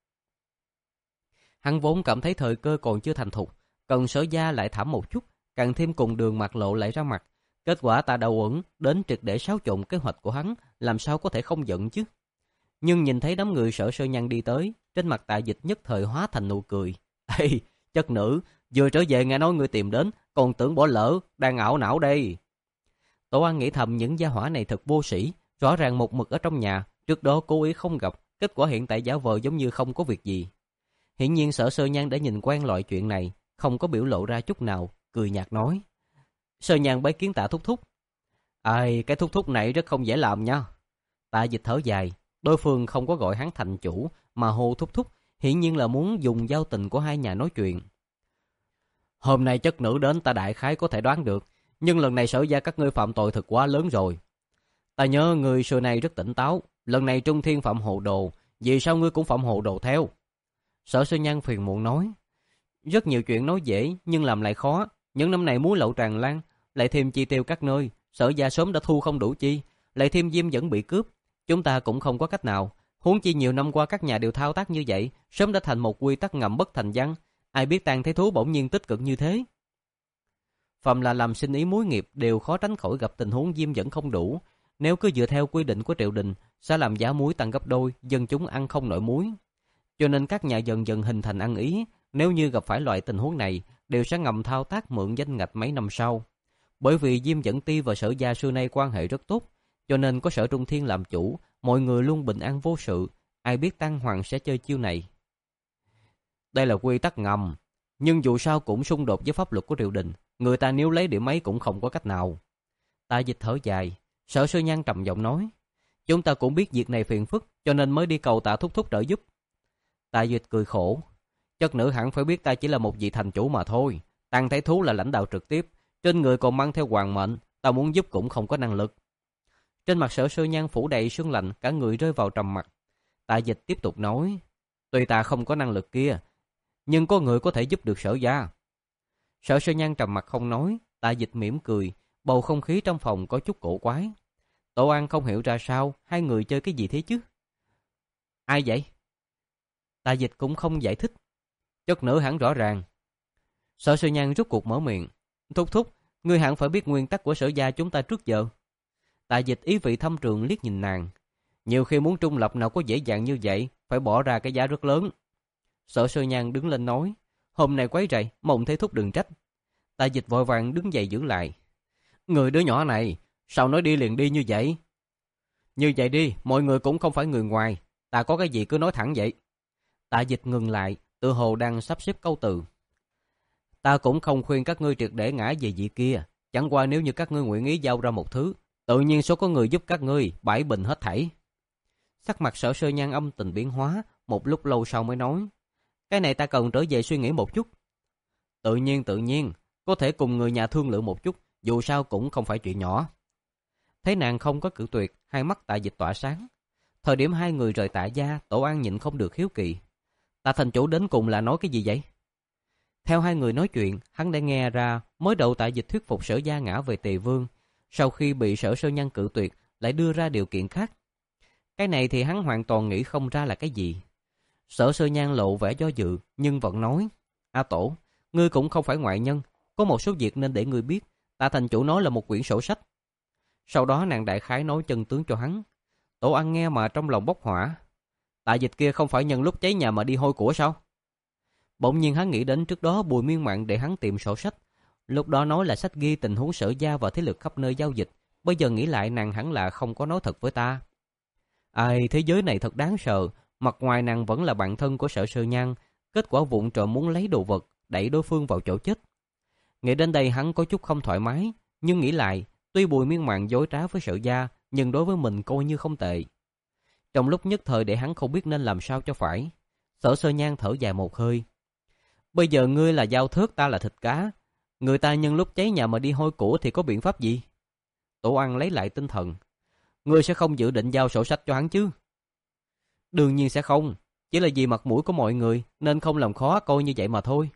Hắn vốn cảm thấy thời cơ còn chưa thành thục, cần Sở gia lại thảm một chút, càng thêm cùng Đường Mạc Lộ lại ra mặt. Kết quả Tạ Đạo Uẩn đến triệt để xáo trộn kế hoạch của hắn, làm sao có thể không giận chứ. Nhưng nhìn thấy đám người Sở Sơ Nhan đi tới, trên mặt Tạ Dịch nhất thời hóa thành nụ cười. Ê, chất nữ, vừa trở về nghe nói ngươi tìm đến, còn tưởng bỏ lỡ, đang ảo não đây. Tổ An nghĩ thầm những gia hỏa này thật vô sĩ, rõ ràng một mực ở trong nhà, trước đó cố ý không gặp, kết quả hiện tại giả vờ giống như không có việc gì. Hiển nhiên Sở Sơ Nhan đã nhìn quen loại chuyện này, không có biểu lộ ra chút nào, cười nhạt nói: Sơ Nhan bái kiến Tạ thúc thúc. Ai, cái thúc thúc này rất không dễ làm nha. Tạ Dịch thở dài, đối phương không có gọi hắn thành chủ mà hô thúc thúc, hiển nhiên là muốn dùng giao tình của hai nhà nói chuyện. Hôm nay chất nữ đến ta đại khái có thể đoán được, nhưng lần này Sở gia các ngươi phạm tội thật quá lớn rồi. Ta nhớ người xưa này rất tỉnh táo, lần này Trung Thiên phạm hồ đồ, vì sao ngươi cũng phạm hồ đồ theo? Sở Sơ Nhan phiền muộn nói: Rất nhiều chuyện nói dễ nhưng làm lại khó, những năm này muối lậu tràn lan, lại thêm chi tiêu các nơi, Sở gia sớm đã thu không đủ chi, lại thêm Diêm vẫn bị cướp, chúng ta cũng không có cách nào. Huống chi nhiều năm qua các nhà đều thao tác như vậy, sớm đã thành một quy tắc ngầm bất thành văn, ai biết Tàn Thế Thú bỗng nhiên tích cực như thế. Phàm là làm sinh ý mối nghiệp đều khó tránh khỏi gặp tình huống Diêm vẫn không đủ, nếu cứ dựa theo quy định của triều đình, sẽ làm giá muối tăng gấp đôi, dân chúng ăn không nổi muối. Cho nên các nhà dần dần hình thành ăn ý, nếu như gặp phải loại tình huống này, đều sẽ ngầm thao tác mượn danh ngạch mấy năm sau. Bởi vì Diêm Dẫn Ti và Sở gia xưa nay quan hệ rất tốt, cho nên có Sở Trung Thiên làm chủ, mọi người luôn bình an vô sự, ai biết Tăng Hoàng sẽ chơi chiêu này. Đây là quy tắc ngầm, nhưng dù sao cũng xung đột với pháp luật của triều đình, người ta nếu lấy điểm ấy cũng không có cách nào. Tạ Dịch thở dài, Sở Sơ Nhan trầm giọng nói: Chúng ta cũng biết việc này phiền phức, cho nên mới đi cầu Tạ thúc thúc trợ giúp. Tạ Dịch cười khổ: Chất nữ hẳn phải biết ta chỉ là một vị thành chủ mà thôi, Tàn Thái Thú là lãnh đạo trực tiếp, trên người còn mang theo hoàng mệnh, ta muốn giúp cũng không có năng lực. Trên mặt Sở Sơ Nhan phủ đầy sương lạnh, cả người rơi vào trầm mặc. Tạ Dịch tiếp tục nói: Tuy ta không có năng lực kia, nhưng có người có thể giúp được Sở gia. Sở Sơ Nhan trầm mặc không nói, Tạ Dịch mỉm cười, bầu không khí trong phòng có chút cổ quái. Tổ An không hiểu ra sao, hai người chơi cái gì thế chứ? Ai vậy? Tạ Dịch cũng không giải thích. Chất nữ hẳn rõ ràng. Sở Sơ Nhan rút cuộc mở miệng: Thúc thúc, ngươi hẳn phải biết nguyên tắc của Sở gia chúng ta trước giờ. Tạ Dịch ý vị thâm trường liếc nhìn nàng. Nhiều khi muốn trung lập nào có dễ dàng như vậy, phải bỏ ra cái giá rất lớn. Sở Sơ Nhan đứng lên nói: Hôm nay quấy rầy, mong Thế thúc đừng trách. Tạ Dịch vội vàng đứng dậy giữ lại: Người đứa nhỏ này, sao nói đi liền đi như vậy? Như vậy đi, mọi người cũng không phải người ngoài, ta có cái gì cứ nói thẳng vậy. Tạ Dịch ngừng lại, tự hồ đang sắp xếp câu từ. Ta cũng không khuyên các ngươi triệt để ngã về vị kia, chẳng qua nếu như các ngươi nguyện ý giao ra một thứ, tự nhiên sẽ có người giúp các ngươi bãi bình hết thảy. Sắc mặt Sở Sơ Nhan âm tình biến hóa, một lúc lâu sau mới nói, cái này ta cần trở về suy nghĩ một chút. Tự nhiên tự nhiên, có thể cùng người nhà thương lượng một chút, dù sao cũng không phải chuyện nhỏ. Thấy nàng không có cự tuyệt, hai mắt Tạ Dịch tỏa sáng. Thời điểm hai người rời Tạ gia, Tổ An nhịn không được hiếu kỳ. Tạ thành chủ đến cùng là nói cái gì vậy? Theo hai người nói chuyện, hắn đã nghe ra mới đầu Tạ Dịch thuyết phục Sở gia ngã về Tề Vương, sau khi bị Sở Sơ Nhan cự tuyệt, lại đưa ra điều kiện khác. Cái này thì hắn hoàn toàn nghĩ không ra là cái gì. Sở Sơ Nhan lộ vẻ do dự, nhưng vẫn nói, A Tổ, ngươi cũng không phải ngoại nhân, có một số việc nên để ngươi biết, Tạ thành chủ nói là một quyển sổ sách. Sau đó nàng đại khái nói chân tướng cho hắn. Tổ An nghe mà trong lòng bốc hỏa. Tạ Dịch kia không phải nhân lúc cháy nhà mà đi hôi của sao? Bỗng nhiên hắn nghĩ đến trước đó Bùi Miên Mạn để hắn tìm sổ sách. Lúc đó nói là sách ghi tình huống Sở gia và thế lực khắp nơi giao dịch. Bây giờ nghĩ lại nàng hẳn là không có nói thật với ta. Ai, thế giới này thật đáng sợ. Mặt ngoài nàng vẫn là bạn thân của Sở Sơ Nhan, kết quả vụng trộm muốn lấy đồ vật, đẩy đối phương vào chỗ chết. Nghĩ đến đây hắn có chút không thoải mái, nhưng nghĩ lại, tuy Bùi Miên Mạn dối trá với Sở gia, nhưng đối với mình coi như không tệ. Trong lúc nhất thời để hắn không biết nên làm sao cho phải, Sở Sơ Nhan thở dài một hơi. Bây giờ ngươi là dao thớt, ta là thịt cá. Người ta nhân lúc cháy nhà mà đi hôi của thì có biện pháp gì? Tổ Ăn lấy lại tinh thần. Ngươi sẽ không dự định giao sổ sách cho hắn chứ? Đương nhiên sẽ không. Chỉ là vì mặt mũi của mọi người nên không làm khó coi như vậy mà thôi.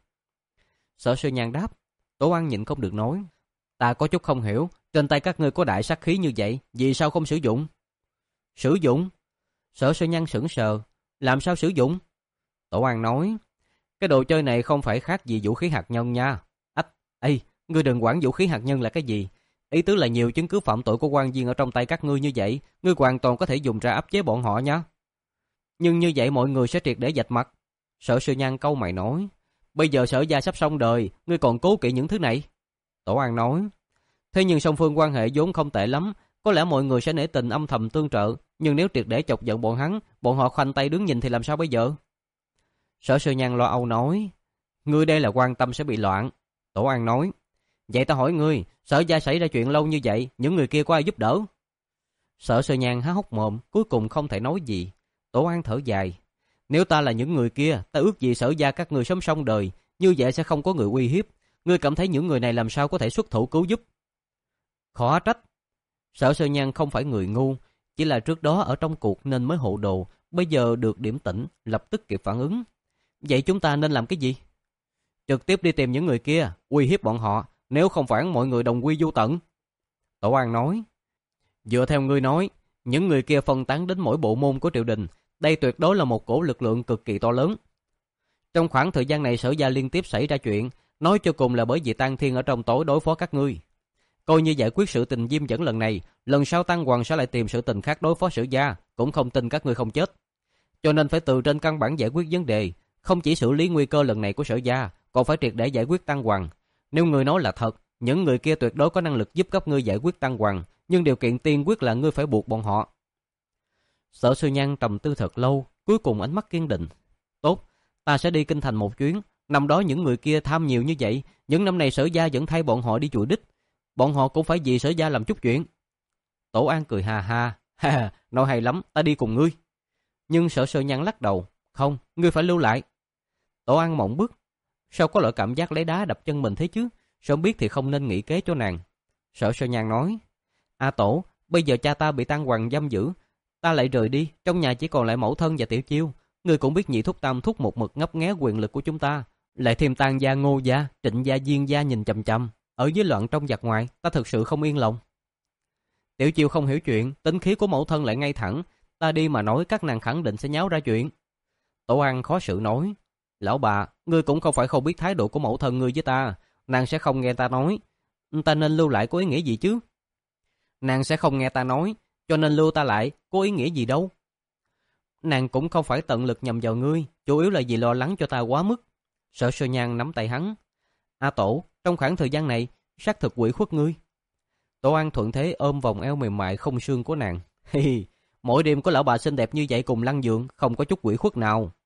Sở Sơ Nhan đáp. Tổ Ăn nhịn không được nói. Ta có chút không hiểu. Trên tay các ngươi có đại sát khí như vậy, vì sao không sử dụng? Sử dụng? Sở Sơ Nhan sững sờ. Làm sao sử dụng? Tổ An nói. Cái đồ chơi này không phải khác gì vũ khí hạt nhân nha. Ách, ê, ngươi đừng quản vũ khí hạt nhân là cái gì. Ý tứ là nhiều chứng cứ phạm tội của quan viên ở trong tay các ngươi như vậy, ngươi hoàn toàn có thể dùng ra áp chế bọn họ nha. Nhưng như vậy mọi người sẽ triệt để vạch mặt. Sở Sơ Nhan câu mày nói. Bây giờ Sở gia sắp xong đời, ngươi còn cố kỵ những thứ này? Tổ An nói. Thế nhưng song phương quan hệ vốn không tệ lắm, có lẽ mọi người sẽ nể tình âm thầm tương trợ, nhưng nếu triệt để chọc giận bọn hắn, bọn họ khoanh tay đứng nhìn thì làm sao bây giờ? Sở Sơ Nhan lo âu nói. Ngươi đây là quan tâm sẽ bị loạn. Tổ An nói. Vậy ta hỏi ngươi, Sở gia xảy ra chuyện lâu như vậy, những người kia có ai giúp đỡ? Sở Sơ Nhan há hốc mồm, cuối cùng không thể nói gì. Tổ An thở dài. Nếu ta là những người kia, ta ước gì Sở gia các ngươi sớm xong đời, như vậy sẽ không có người uy hiếp. Ngươi cảm thấy những người này làm sao có thể xuất thủ cứu giúp? Khó trách. Sở Sơ Nhan không phải người ngu, chỉ là trước đó ở trong cuộc nên mới hộ đồ, bây giờ được điểm tỉnh, lập tức kịp phản ứng. Vậy chúng ta nên làm cái gì? Trực tiếp đi tìm những người kia, uy hiếp bọn họ, nếu không phản mọi người đồng quy vu tận. Tổ An nói. Dựa theo ngươi nói, những người kia phân tán đến mỗi bộ môn của triều đình, đây tuyệt đối là một cổ lực lượng cực kỳ to lớn. Trong khoảng thời gian này Sở gia liên tiếp xảy ra chuyện, nói cho cùng là bởi vì Tang Thiên ở trong tối đối phó các ngươi. Coi như giải quyết sự tình Diêm Dẫn lần này, lần sau Tăng Hoàng sẽ lại tìm sự tình khác đối phó Sở gia, cũng không tin các ngươi không chết. Cho nên phải từ trên căn bản giải quyết vấn đề, không chỉ xử lý nguy cơ lần này của Sở gia, còn phải triệt để giải quyết Tăng Hoàng. Nếu ngươi nói là thật, những người kia tuyệt đối có năng lực giúp các ngươi giải quyết Tăng Hoàng, nhưng điều kiện tiên quyết là ngươi phải buộc bọn họ. Sở Sơ Nhan trầm tư thật lâu, cuối cùng ánh mắt kiên định. Tốt, ta sẽ đi kinh thành một chuyến. Năm đó những người kia tham nhiều như vậy, những năm này Sở gia vẫn thay bọn họ đi chùa đích. Bọn họ cũng phải vì Sở gia làm chút chuyện. Tổ An cười ha ha. Ha, nói hay lắm, ta đi cùng ngươi. Nhưng Sở Sơ Nhan lắc đầu. Không, ngươi phải lưu lại. Tổ An mộng bức. Sao có loại cảm giác lấy đá đập chân mình thế chứ? Sớm biết thì không nên nghĩ kế cho nàng. Sở Sơ Nhan nói. A Tổ, bây giờ cha ta bị Tăng Hoàng giam giữ, ta lại rời đi, trong nhà chỉ còn lại mẫu thân và Tiểu Chiêu. Ngươi cũng biết Nhị thúc Tam thúc một mực ngấp nghé quyền lực của chúng ta, lại thêm Tang gia, Ngô gia, Trịnh gia, Diên gia nhìn chằm chằm, ở dưới loạn trong giặc ngoài, ta thực sự không yên lòng. Tiểu Chiêu không hiểu chuyện, tính khí của mẫu thân lại ngay thẳng, ta đi mà nói các nàng khẳng định sẽ nháo ra chuyện. Tổ An khó xử nói. Lão bà, ngươi cũng không phải không biết thái độ của mẫu thân ngươi với ta, nàng sẽ không nghe ta nói. Ta nên lưu lại có ý nghĩa gì chứ? Nàng sẽ không nghe ta nói, cho nên lưu ta lại, có ý nghĩa gì đâu. Nàng cũng không phải tận lực nhằm vào ngươi, chủ yếu là vì lo lắng cho ta quá mức. Sở Sơ Nhan nắm tay hắn. A Tổ, trong khoảng thời gian này, xác thực quỷ khuất ngươi. Tổ An thuận thế ôm vòng eo mềm mại không xương của nàng. Hi hi, mỗi đêm có lão bà xinh đẹp như vậy cùng lăn giường, không có chút quỷ khuất nào.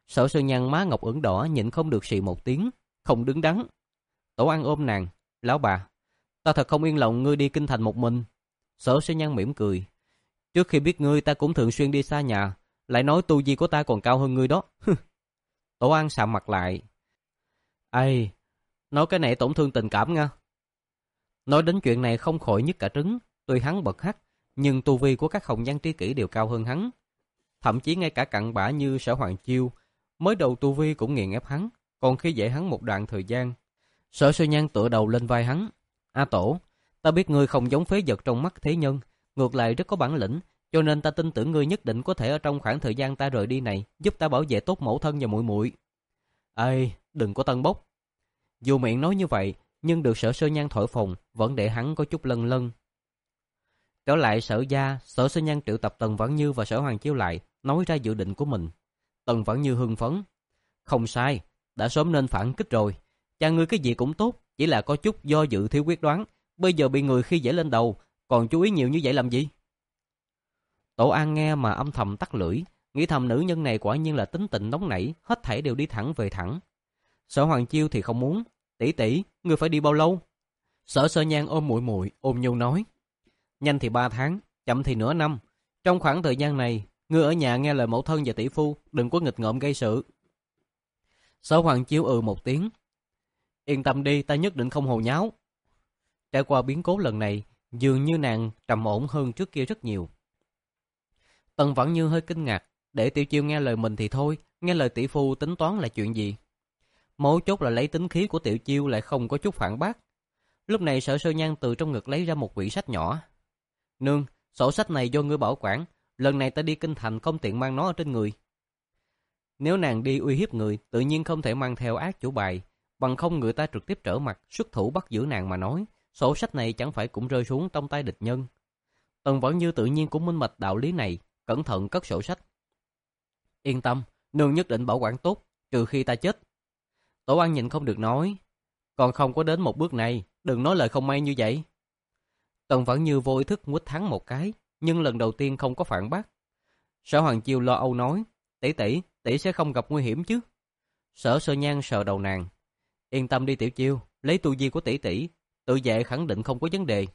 Sở Sơ Nhan má ngọc ửng đỏ nhịn không được xì một tiếng, không đứng đắn. Tổ An ôm nàng, lão bà, ta thật không yên lòng ngươi đi kinh thành một mình. Sở Sơ Nhan mỉm cười, trước khi biết ngươi ta cũng thường xuyên đi xa nhà, lại nói tu vi của ta còn cao hơn ngươi đó. Tổ An sạm mặt lại. Ây, nói cái này tổn thương tình cảm nha. Nói đến chuyện này không khỏi nhức cả trứng, tuy hắn bật hắc, nhưng tu vi của các hồng nhan tri kỷ đều cao hơn hắn. Thậm chí ngay cả cặn bã như Sở Hoàng Chiêu, mới đầu tu vi cũng nghiền ép hắn, còn khi dễ hắn một đoạn thời gian. Sở Sơ Nhan tựa đầu lên vai hắn. A Tổ, ta biết ngươi không giống phế vật trong mắt thế nhân, ngược lại rất có bản lĩnh, cho nên ta tin tưởng ngươi nhất định có thể ở trong khoảng thời gian ta rời đi này, giúp ta bảo vệ tốt mẫu thân và muội muội. Ê, đừng có tân bốc. Dù miệng nói như vậy, nhưng được Sở Sơ Nhan thổi phồng, vẫn để hắn có chút lân lân. Trở lại Sở gia, Sở Sơ Nhan triệu tập Tần Vãn Như và Sở Hoàng Chiêu lại, nói ra dự định của mình. Tần Vãn Như hưng phấn. Không sai, đã sớm nên phản kích rồi. Cha ngươi cái gì cũng tốt, chỉ là có chút do dự thiếu quyết đoán. Bây giờ bị người khi dễ lên đầu, còn chú ý nhiều như vậy làm gì? Tổ An nghe mà âm thầm tắt lưỡi, nghĩ thầm nữ nhân này quả nhiên là tính tình nóng nảy, hết thảy đều đi thẳng về thẳng. Sở Hoàng Chiêu thì không muốn. Tỷ tỷ, ngươi phải đi bao lâu? Sở Sơ Nhan ôm muội muội, ôm nhu nói. Nhanh thì ba tháng, chậm thì nửa năm. Trong khoảng thời gian này, ngươi ở nhà nghe lời mẫu thân và tỷ phu, đừng có nghịch ngợm gây sự. Sở Hoàng Chiêu ừ một tiếng. Yên tâm đi, ta nhất định không hồ nháo. Trải qua biến cố lần này, dường như nàng trầm ổn hơn trước kia rất nhiều. Tần Vãn Như hơi kinh ngạc, để Tiểu Chiêu nghe lời mình thì thôi, nghe lời tỷ phu tính toán là chuyện gì? Mấu chốt là lấy tính khí của Tiểu Chiêu lại không có chút phản bác. Lúc này Sở Sơ Nhan từ trong ngực lấy ra một quyển sách nhỏ. Nương, sổ sách này do ngươi bảo quản, lần này ta đi kinh thành không tiện mang nó ở trên người. Nếu nàng đi uy hiếp người, tự nhiên không thể mang theo ác chủ bài, bằng không người ta trực tiếp trở mặt, xuất thủ bắt giữ nàng mà nói, sổ sách này chẳng phải cũng rơi xuống trong tay địch nhân. Tần Vãn Như tự nhiên cũng minh bạch đạo lý này, cẩn thận cất sổ sách. Yên tâm, nương nhất định bảo quản tốt, trừ khi ta chết. Tổ An nhịn không được nói, còn không có đến một bước này, đừng nói lời không may như vậy. Tần Vãn Như vô ý thức nguýt thắng một cái, nhưng lần đầu tiên không có phản bác. Sở Hoàng Chiêu lo âu nói, tỷ tỷ, tỷ sẽ không gặp nguy hiểm chứ? Sở Sơ Nhan sờ đầu nàng, yên tâm đi Tiểu Chiêu, lấy tu vi của tỷ tỷ, tự vệ khẳng định không có vấn đề.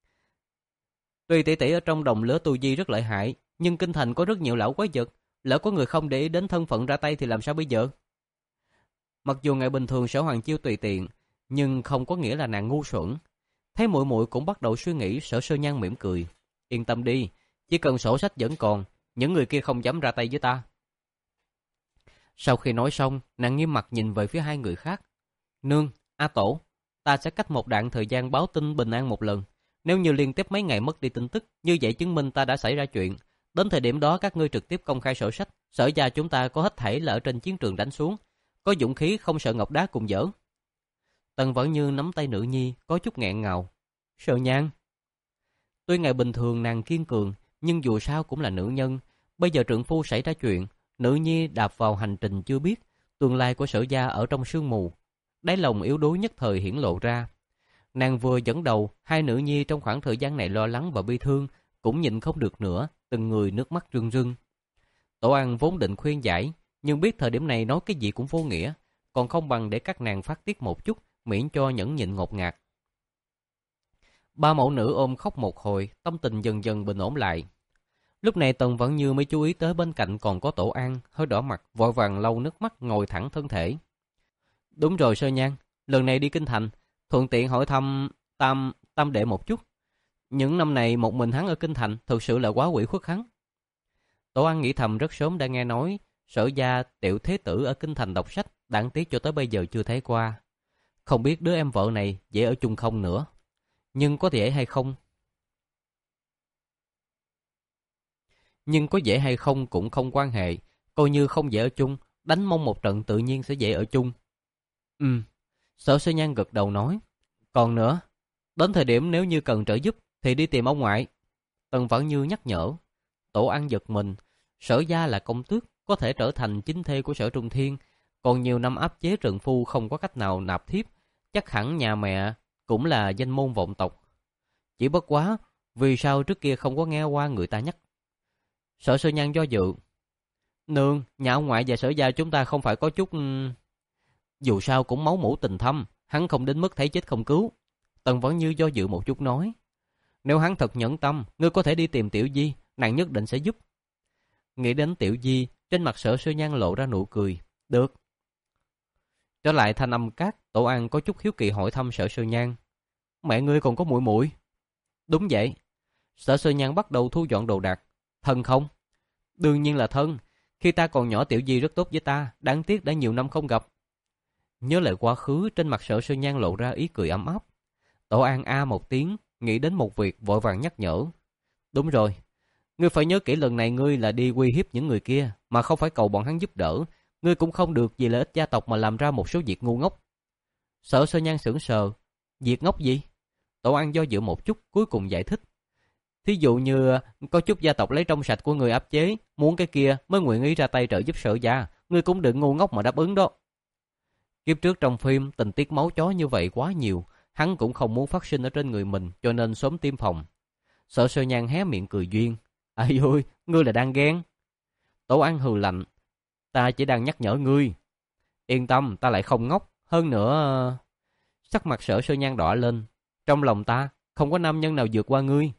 Tuy tỷ tỷ ở trong đồng lứa tu vi rất lợi hại, nhưng kinh thành có rất nhiều lão quái vật, lỡ có người không để ý đến thân phận ra tay thì làm sao bây giờ? Mặc dù ngày bình thường Sở Hoàng Chiêu tùy tiện, nhưng không có nghĩa là nàng ngu xuẩn. Thấy muội muội cũng bắt đầu suy nghĩ, Sở Sơ Nhan mỉm cười, yên tâm đi, chỉ cần sổ sách vẫn còn, những người kia không dám ra tay với ta. Sau khi nói xong, nàng nghiêm mặt nhìn về phía hai người khác. Nương, A Tổ, ta sẽ cách một đoạn thời gian báo tin bình an một lần. Nếu như liên tiếp mấy ngày mất đi tin tức, như vậy chứng minh ta đã xảy ra chuyện. Đến thời điểm đó các ngươi trực tiếp công khai sổ sách, Sở gia chúng ta có hết thảy là ở trên chiến trường đánh xuống, có dũng khí không sợ ngọc đá cùng dở. Tần Vãn Như nắm tay nữ nhi, có chút nghẹn ngào. Sợ Nhan. Tuy ngày bình thường nàng kiên cường, nhưng dù sao cũng là nữ nhân. Bây giờ trượng phu xảy ra chuyện, nữ nhi đạp vào hành trình chưa biết, tương lai của Sở gia ở trong sương mù. Đáy lòng yếu đuối nhất thời hiển lộ ra. Nàng vừa dẫn đầu, hai nữ nhi trong khoảng thời gian này lo lắng và bi thương, cũng nhịn không được nữa, từng người nước mắt rưng rưng. Tổ An vốn định khuyên giải, nhưng biết thời điểm này nói cái gì cũng vô nghĩa, còn không bằng để các nàng phát tiết một chút, miễn cho nhẫn nhịn ngột ngạt. Ba mẫu nữ ôm khóc một hồi, tâm tình dần dần bình ổn lại. Lúc này Tần Vãn Như mới chú ý tới bên cạnh còn có Tổ An, hơi đỏ mặt, vội vàng lau nước mắt ngồi thẳng thân thể. Đúng rồi Sơ Nhan, lần này đi kinh thành, thuận tiện hỏi thăm Tam Tam đệ một chút. Những năm này một mình hắn ở kinh thành, thực sự là quá ủy khuất hắn. Tổ An nghĩ thầm rất sớm đã nghe nói Sở gia Tiểu Thế Tử ở kinh thành đọc sách, đáng tiếc cho tới bây giờ chưa thấy qua. Không biết đứa em vợ này dễ ở chung không nữa. Nhưng có dễ hay không? Nhưng có dễ hay không cũng không quan hệ. Coi như không dễ ở chung, đánh mông một trận tự nhiên sẽ dễ ở chung. Ừ, Sở Sơ Nhan gật đầu nói. Còn nữa, đến thời điểm nếu như cần trợ giúp thì đi tìm ông ngoại. Tần Vãn Như nhắc nhở. Tổ An giật mình. Sở gia là công tước, có thể trở thành chính thê của Sở Trung Thiên. Còn nhiều năm áp chế trượng phu không có cách nào nạp thiếp, chắc hẳn nhà mẹ cũng là danh môn vọng tộc. Chỉ bất quá, vì sao trước kia không có nghe qua người ta nhắc? Sở Sơ Nhan do dự. Nương, nhà ông ngoại và Sở gia chúng ta không phải có chút... ừm, Dù sao cũng máu mủ tình thâm, hắn không đến mức thấy chết không cứu. Tần Vẫn Như do dự một chút nói. Nếu hắn thật nhẫn tâm, ngươi có thể đi tìm Tiểu Di, nàng nhất định sẽ giúp. Nghĩ đến Tiểu Di, trên mặt Sở Sư Nhan lộ ra nụ cười. Được. Trở lại Thanh Âm Các, Tổ An có chút hiếu kỳ hỏi thăm Sở Sư Nhan. Mẹ ngươi còn có muội muội? Đúng vậy. Sở Sư Nhan bắt đầu thu dọn đồ đạc. Thân không? Đương nhiên là thân. Khi ta còn nhỏ Tiểu Di rất tốt với ta, đáng tiếc đã nhiều năm không gặp. Nhớ lại quá khứ, trên mặt Sở Sư Nhan lộ ra ý cười ấm áp. Tổ An a một tiếng, nghĩ đến một việc vội vàng nhắc nhở. Đúng rồi, ngươi phải nhớ kỹ lần này ngươi là đi uy hiếp những người kia, mà không phải cầu bọn hắn giúp đỡ. Ngươi cũng không được vì lợi ích gia tộc mà làm ra một số việc ngu ngốc. Sở Sơ Nhan sững sờ. Việc ngốc gì? Tổ An do dự một chút, cuối cùng giải thích. Thí dụ như có chút gia tộc lấy trong sạch của người áp chế, muốn cái kia mới nguyện ý ra tay trợ giúp Sở gia. Ngươi cũng đừng ngu ngốc mà đáp ứng đó. Kiếp trước trong phim tình tiết máu chó như vậy quá nhiều, hắn cũng không muốn phát sinh ở trên người mình, cho nên sớm tiêm phòng. Sở Sơ Nhan hé miệng cười duyên. Ai ôi, ngươi là đang ghen? Tổ An hừ lạnh. Ta chỉ đang nhắc nhở ngươi. Yên tâm, ta lại không ngốc. Hơn nữa... Sắc mặt Sở Sơ Nhan đỏ lên. Trong lòng ta, không có nam nhân nào vượt qua ngươi.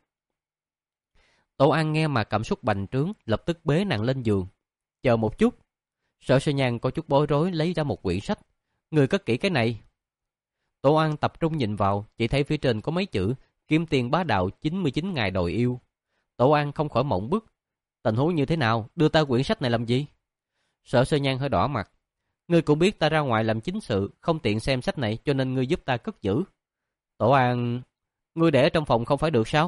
Tổ An nghe mà cảm xúc bành trướng, lập tức bế nàng lên giường. Chờ một chút. Sở Sơ Nhan có chút bối rối lấy ra một quyển sách. Ngươi cất kỹ cái này. Tổ An tập trung nhìn vào, chỉ thấy phía trên có mấy chữ Kim Tiền Bá Đạo chín mươi chín ngày đòi yêu. Tổ An không khỏi mộng bức. Tình huống như thế nào? Đưa ta quyển sách này làm gì? Sở Sơ Nhan hơi đỏ mặt. Ngươi cũng biết ta ra ngoài làm chính sự, không tiện xem sách này, cho nên ngươi giúp ta cất giữ. Tổ An, ngươi để ở trong phòng không phải được sao?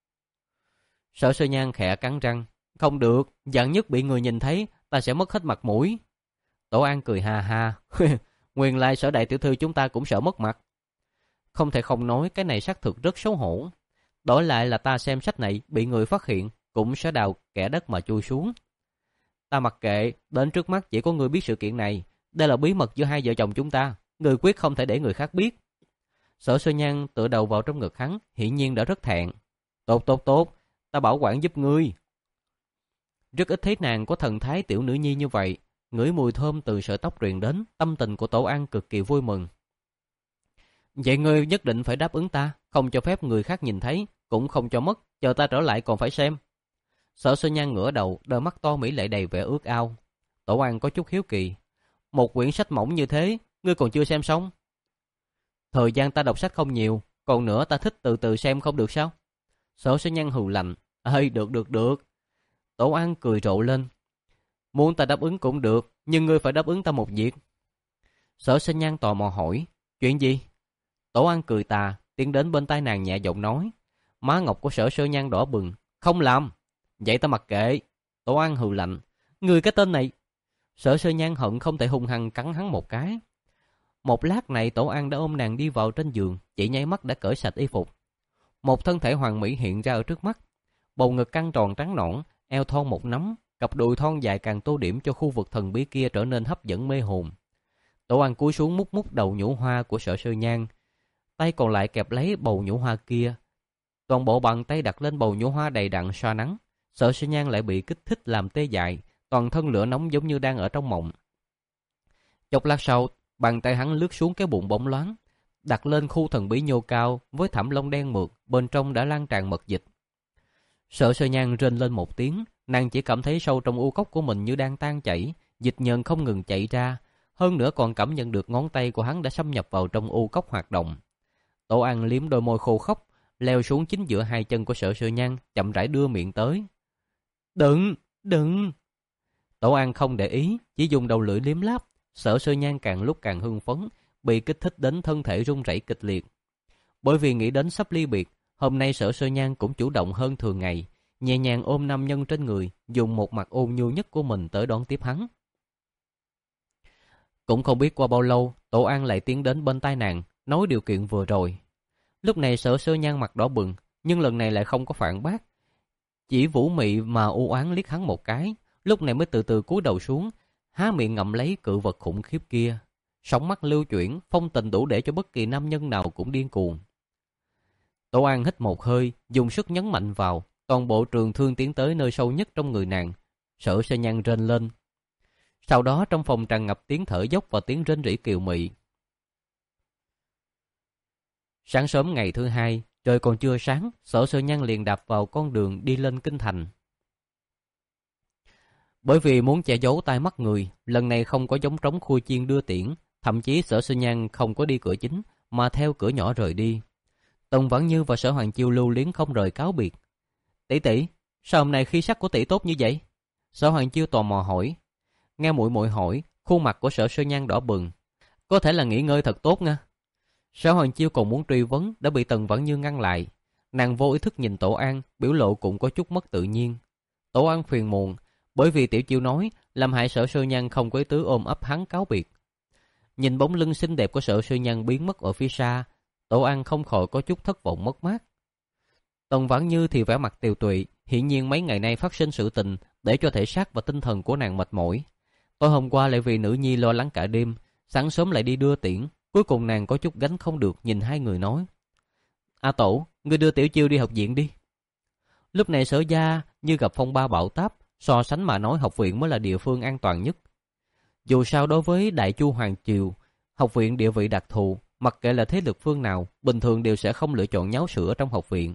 Sở Sơ Nhan khẽ cắn răng. Không được, vạn nhất bị người nhìn thấy, ta sẽ mất hết mặt mũi. Tổ An cười ha ha. Nguyên lai Sở đại tiểu thư chúng ta cũng sợ mất mặt. Không thể không nói, cái này xác thực rất xấu hổ. Đổi lại là ta xem sách này bị người phát hiện, cũng sẽ đào kẻ đất mà chui xuống. Ta mặc kệ, đến trước mắt chỉ có người biết sự kiện này. Đây là bí mật giữa hai vợ chồng chúng ta, người quyết không thể để người khác biết. Sở Sơ Nhan tựa đầu vào trong ngực hắn, hiển nhiên đã rất thẹn. Tốt tốt tốt, ta bảo quản giúp ngươi. Rất ít thấy nàng có thần thái tiểu nữ nhi như vậy. Ngửi mùi thơm từ sợi tóc truyền đến, tâm tình của Tổ An cực kỳ vui mừng. Vậy ngươi nhất định phải đáp ứng ta, không cho phép người khác nhìn thấy, cũng không cho mất, chờ ta trở lại còn phải xem. Sở Sơ Nhan ngửa đầu, đôi mắt to mỹ lệ đầy vẻ ước ao. Tổ An có chút hiếu kỳ. Một quyển sách mỏng như thế, ngươi còn chưa xem xong? Thời gian ta đọc sách không nhiều, còn nữa ta thích từ từ xem không được sao? Sở Sơ Nhan hừ lạnh. Ê, được được được. Tổ An cười rộ lên. Muốn ta đáp ứng cũng được, nhưng ngươi phải đáp ứng ta một việc. Sở Sơ Nhan tò mò hỏi. Chuyện gì? Tổ An cười tà, tiến đến bên tai nàng nhẹ giọng nói. Má ngọc của Sở Sơ Nhan đỏ bừng. Không làm. Vậy ta mặc kệ. Tổ An hừ lạnh. Ngươi cái tên này. Sở Sơ Nhan hận không thể hung hăng cắn hắn một cái. Một lát này Tổ An đã ôm nàng đi vào trên giường, chỉ nháy mắt đã cởi sạch y phục. Một thân thể hoàn mỹ hiện ra ở trước mắt. Bầu ngực căng tròn trắng nõn, eo thon một nắm, cặp đùi thon dài càng tô điểm cho khu vực thần bí kia trở nên hấp dẫn mê hồn. Tổ An cúi xuống mút mút đầu nhũ hoa của Sở Sơ Nhan, tay còn lại kẹp lấy bầu nhũ hoa kia. Toàn bộ bàn tay đặt lên bầu nhũ hoa đầy đặn xoa nắng. Sở Sơ Nhan lại bị kích thích làm tê dại, toàn thân lửa nóng giống như đang ở trong mộng. Chốc lát sau, bàn tay hắn lướt xuống cái bụng bóng loáng, đặt lên khu thần bí nhô cao với thảm lông đen mượt, bên trong đã lan tràn mật dịch. Sở Sơ Nhan rên lên một tiếng, nàng chỉ cảm thấy sâu trong u cốc của mình như đang tan chảy, dịch nhờn không ngừng chạy ra, hơn nữa còn cảm nhận được ngón tay của hắn đã xâm nhập vào trong u cốc hoạt động. Tổ An liếm đôi môi khô khốc, leo xuống chính giữa hai chân của Sở Sơ Nhan, chậm rãi đưa miệng tới. Đừng, đừng. Tổ An không để ý, chỉ dùng đầu lưỡi liếm láp. Sở Sơ Nhan càng lúc càng hưng phấn, bị kích thích đến thân thể run rẩy kịch liệt. Bởi vì nghĩ đến sắp ly biệt, hôm nay Sở Sơ Nhan cũng chủ động hơn thường ngày, nhẹ nhàng ôm nam nhân trên người, dùng một mặt ôn nhu nhất của mình tới đón tiếp hắn. Cũng không biết qua bao lâu, Tổ An lại tiến đến bên tai nàng, nói điều kiện vừa rồi. Lúc này Sở Sơ Nhan mặt đỏ bừng, nhưng lần này lại không có phản bác, chỉ vũ mị mà u oán liếc hắn một cái, lúc này mới từ từ cúi đầu xuống, há miệng ngậm lấy cự vật khủng khiếp kia. Sóng mắt lưu chuyển, phong tình đủ để cho bất kỳ nam nhân nào cũng điên cuồng. Tổ An hít một hơi, dùng sức nhấn mạnh vào, toàn bộ trường thương tiến tới nơi sâu nhất trong người nàng. Sở Sơ Nhan rên lên. Sau đó trong phòng tràn ngập tiếng thở dốc và tiếng rên rỉ kiều mị. Sáng sớm ngày thứ hai, trời còn chưa sáng, Sở Sơ Nhan liền đạp vào con đường đi lên kinh thành. Bởi vì muốn che giấu tai mắt người, lần này không có giống trống khui chiên đưa tiễn, thậm chí Sở Sơ Nhan không có đi cửa chính, mà theo cửa nhỏ rời đi. Tần Vãn Như và Sở Hoàng Chiêu lưu luyến không rời cáo biệt. Tỷ tỷ, sao hôm nay khí sắc của tỷ tốt như vậy? Sở Hoàng Chiêu tò mò hỏi. Nghe muội muội hỏi, khuôn mặt của Sở Sơ Nhan đỏ bừng. Có thể là nghỉ ngơi thật tốt nha. Sở Hoàng Chiêu còn muốn truy vấn đã bị Tần Vãn Như ngăn lại. Nàng vô ý thức nhìn Tổ An, biểu lộ cũng có chút mất tự nhiên. Tổ An phiền muộn, bởi vì Tiểu Chiêu nói làm hại Sở Sơ Nhan không có ý tứ ôm ấp hắn cáo biệt. Nhìn bóng lưng xinh đẹp của Sở Sơ Nhan biến mất ở phía xa, Tổ An không khỏi có chút thất vọng mất mát. Tần Vãn Như thì vẻ mặt tiều tụy, hiển nhiên mấy ngày nay phát sinh sự tình để cho thể xác và tinh thần của nàng mệt mỏi. Tối hôm qua lại vì nữ nhi lo lắng cả đêm, sáng sớm lại đi đưa tiễn, cuối cùng nàng có chút gánh không được, nhìn hai người nói: "A Tổ, ngươi đưa Tiểu Chiêu đi học viện đi." Lúc này Sở gia như gặp phong ba bão táp, so sánh mà nói học viện mới là địa phương an toàn nhất. Dù sao đối với Đại Chu Hoàng triều, học viện địa vị đặc thù, mặc kệ là thế lực phương nào, bình thường đều sẽ không lựa chọn nháo sữa trong học viện.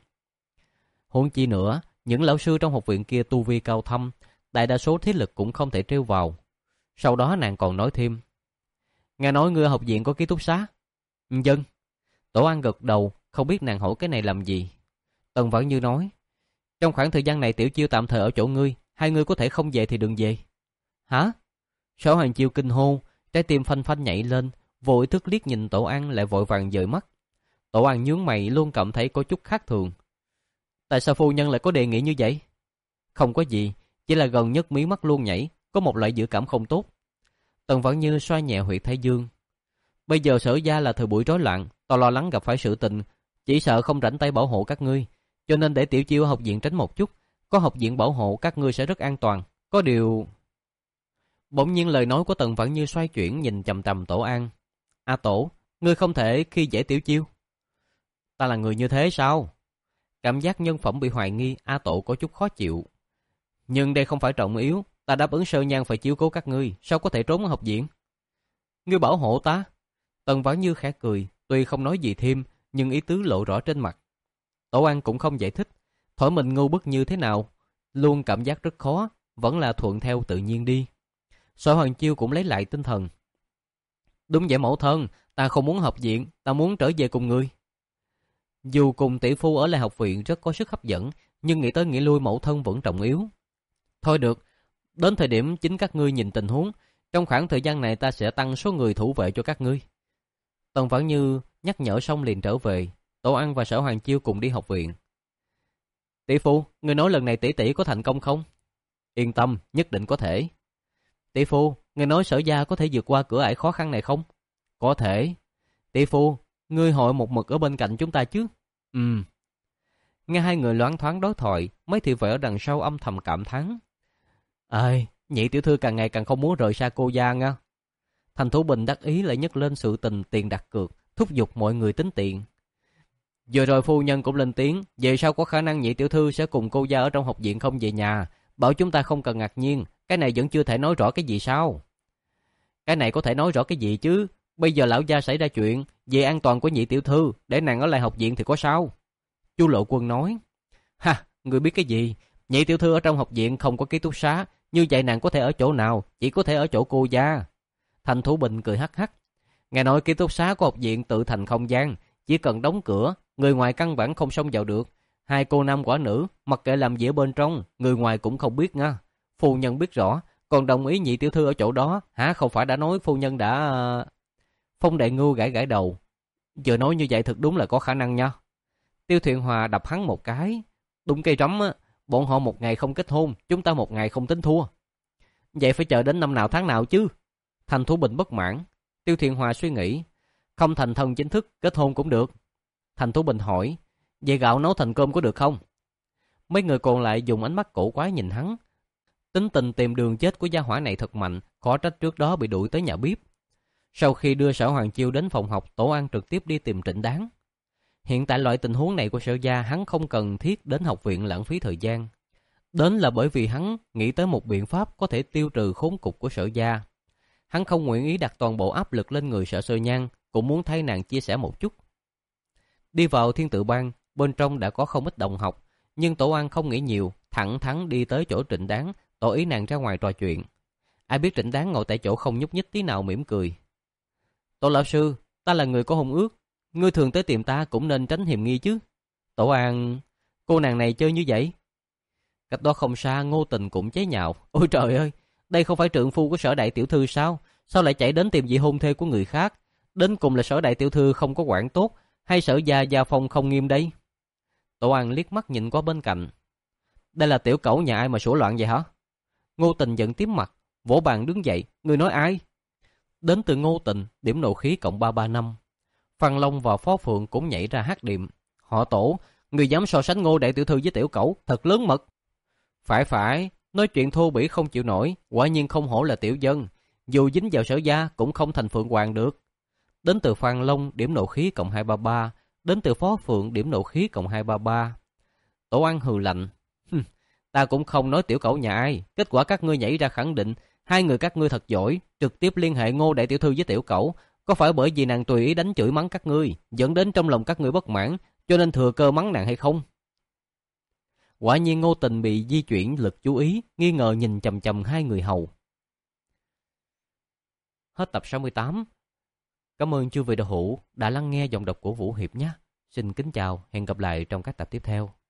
Huống chi nữa, những lão sư trong học viện kia tu vi cao thâm, đại đa số thế lực cũng không thể trêu vào. Sau đó nàng còn nói thêm: "Nghe nói ngươi học viện có ký túc xá?" "Dân." Tổ An gật đầu, không biết nàng hỏi cái này làm gì. Tần Vãn Như nói: "Trong khoảng thời gian này Tiểu Chiêu tạm thời ở chỗ ngươi, hai ngươi có thể không về thì đừng về." "Hả?" Sở Hoàng Chiêu kinh hô, trái tim phanh phanh nhảy lên, vô ý thức liếc nhìn Tổ An lại vội vàng dời mắt. Tổ An nhướng mày, luôn cảm thấy có chút khác thường. "Tại sao phu nhân lại có đề nghị như vậy?" "Không có gì, chỉ là gần nhất mí mắt luôn nhảy, có một loại dự cảm không tốt." Tần Vãn Như xoa nhẹ huyệt thái dương. "Bây giờ Sở gia là thời buổi rối loạn, ta lo lắng gặp phải sự tình, chỉ sợ không rảnh tay bảo hộ các ngươi, cho nên để Tiểu Chiêu ở học viện tránh một chút, có học viện bảo hộ các ngươi sẽ rất an toàn. Có điều..." Bỗng nhiên lời nói của Tần Vãn Như xoay chuyển, nhìn chằm chằm Tổ An. "A Tổ, ngươi không thể khi dễ Tiểu Chiêu." "Ta là người như thế sao?" Cảm giác nhân phẩm bị hoài nghi, A Tổ có chút khó chịu. "Nhưng đây không phải trọng yếu, ta đáp ứng Sơ Nhan phải chiếu cố các ngươi, sao có thể trốn ở học viện?" "Ngươi bảo hộ ta?" Tần Vãn Như khẽ cười, tuy không nói gì thêm, nhưng ý tứ lộ rõ trên mặt. Tổ An cũng không giải thích, thổi mình ngu bức như thế nào, luôn cảm giác rất khó, vẫn là thuận theo tự nhiên đi. Sở Hoàng Chiêu cũng lấy lại tinh thần. "Đúng vậy mẫu thân, ta không muốn học viện, ta muốn trở về cùng ngươi." Dù cùng tỷ phu ở lại học viện rất có sức hấp dẫn, nhưng nghĩ tới nghĩ lui mẫu thân vẫn trọng yếu. "Thôi được, đến thời điểm chính các ngươi nhìn tình huống, trong khoảng thời gian này ta sẽ tăng số người thủ vệ cho các ngươi." Tần Vãn Như nhắc nhở xong liền trở về. Tổ An và Sở Hoàng Chiêu cùng đi học viện. "Tỷ phu, ngươi nói lần này tỷ tỷ có thành công không?" "Yên tâm, nhất định có thể." "Tỷ phu, ngươi nói Sở gia có thể vượt qua cửa ải khó khăn này không?" "Có thể." "Tỷ phu, ngươi hội một mực ở bên cạnh chúng ta chứ?" "Ừm." Nghe hai người loáng thoáng đối thoại, mấy thị vệ ở đằng sau âm thầm cảm thán: "Ơi, nhị tiểu thư càng ngày càng không muốn rời xa cô gia nha." Thành Thủ Bình đắc ý lại nhấc lên sự tình tiền đặt cược, thúc giục mọi người tính tiền. Vừa rồi phu nhân cũng lên tiếng, về sau có khả năng nhị tiểu thư sẽ cùng cô gia ở trong học viện không về nhà, bảo chúng ta không cần ngạc nhiên, cái này vẫn chưa thể nói rõ cái gì sao? "Cái này có thể nói rõ cái gì chứ? Bây giờ lão gia xảy ra chuyện, về an toàn của nhị tiểu thư, để nàng ở lại học viện thì có sao?" Chu Lộ Quân nói. "Ha, người biết cái gì? Nhị tiểu thư ở trong học viện không có ký túc xá, như vậy nàng có thể ở chỗ nào? Chỉ có thể ở chỗ cô gia." Thành Thủ Bình cười hắc hắc. "Nghe nói ký túc xá của học viện tự thành không gian, chỉ cần đóng cửa, người ngoài căn bản không xông vào được. Hai cô nam quả nữ, mặc kệ làm gì ở bên trong, người ngoài cũng không biết nha. Phu nhân biết rõ, còn đồng ý nhị tiểu thư ở chỗ đó, hả? Không phải đã nói phu nhân đã..." Phong Đại Ngưu gãi gãi đầu. "Vừa nói như vậy thật đúng là có khả năng nha." Tiêu Thuyền Hòa đập hắn một cái. "Đúng cây rắm á, bọn họ một ngày không kết hôn, chúng ta một ngày không tính thua. Vậy phải chờ đến năm nào tháng nào chứ?" Thành Thủ Bình bất mãn. Tiêu Thuyền Hòa suy nghĩ. "Không thành thân chính thức, kết hôn cũng được." Thành Thủ Bình hỏi. "Vậy gạo nấu thành cơm có được không?" Mấy người còn lại dùng ánh mắt cổ quái nhìn hắn. Tính tình tìm đường chết của gia hỏa này thật mạnh, khó trách trước đó bị đuổi tới nhà bếp. Sau khi đưa Sở Hoàng Chiêu đến phòng học, Tổ An trực tiếp đi tìm Trịnh Đáng. Hiện tại loại tình huống này của Sở gia hắn không cần thiết đến học viện lãng phí thời gian. Đến là bởi vì hắn nghĩ tới một biện pháp có thể tiêu trừ khốn cục của Sở Gia. Hắn không nguyện ý đặt toàn bộ áp lực lên người Sở Sơ Nhan, cũng muốn thấy nàng chia sẻ một chút. Đi vào Thiên Tự Bang, bên trong đã có không ít đồng học, nhưng Tổ An không nghĩ nhiều, thẳng thắn đi tới chỗ Trịnh Đáng, tỏ ý nàng ra ngoài trò chuyện. Ai biết Trịnh Đáng ngồi tại chỗ không nhúc nhích tí nào, mỉm cười. Tổ lão sư, ta là người có hôn ước, ngươi thường tới tìm ta cũng nên tránh hiềm nghi chứ. Tổ An, cô nàng này chơi như vậy. Cách đó không xa, Ngô Tình cũng chế nhạo. Ôi trời ơi, đây không phải trượng phu của Sở đại tiểu thư sao? Sao lại chạy đến tìm vị hôn thê của người khác? Đến cùng là Sở đại tiểu thư không có quản tốt, hay Sở gia gia phong không nghiêm đây? Tổ An liếc mắt nhìn qua bên cạnh. Đây là tiểu cẩu nhà ai mà sủa loạn vậy hả? Ngô Tình giận tím mặt, vỗ bàn đứng dậy. Người nói ai? Đến từ Ngô Tình, điểm nộ khí cộng ba ba năm. Phan Long và Phó Phượng cũng nhảy ra hát điệm. Họ Tổ, người dám so sánh Ngô đại tiểu thư với tiểu cẩu, thật lớn mật. Phải phải, nói chuyện thô bỉ không chịu nổi, quả nhiên không hổ là tiểu dân. Dù dính vào Sở gia cũng không thành Phượng Hoàng được. Đến từ Phan Long, điểm nộ khí cộng hai ba ba. Đến từ Phó Phượng, điểm nộ khí cộng hai ba ba. Tổ An hừ lạnh. Ta cũng không nói tiểu cẩu nhà ai. Kết quả các ngươi nhảy ra khẳng định hai người các ngươi thật giỏi, trực tiếp liên hệ Ngô đại tiểu thư với tiểu cẩu. Có phải bởi vì nàng tùy ý đánh chửi mắng các ngươi, dẫn đến trong lòng các ngươi bất mãn, cho nên thừa cơ mắng nàng hay không? Quả nhiên Ngô Tình bị di chuyển lực chú ý, nghi ngờ nhìn chằm chằm hai người hầu. Hết tập sáu mươi tám. Cảm ơn chư vị đạo hữu đã lắng nghe giọng đọc của Vũ Hiệp nhé. Xin kính chào, hẹn gặp lại trong các tập tiếp theo.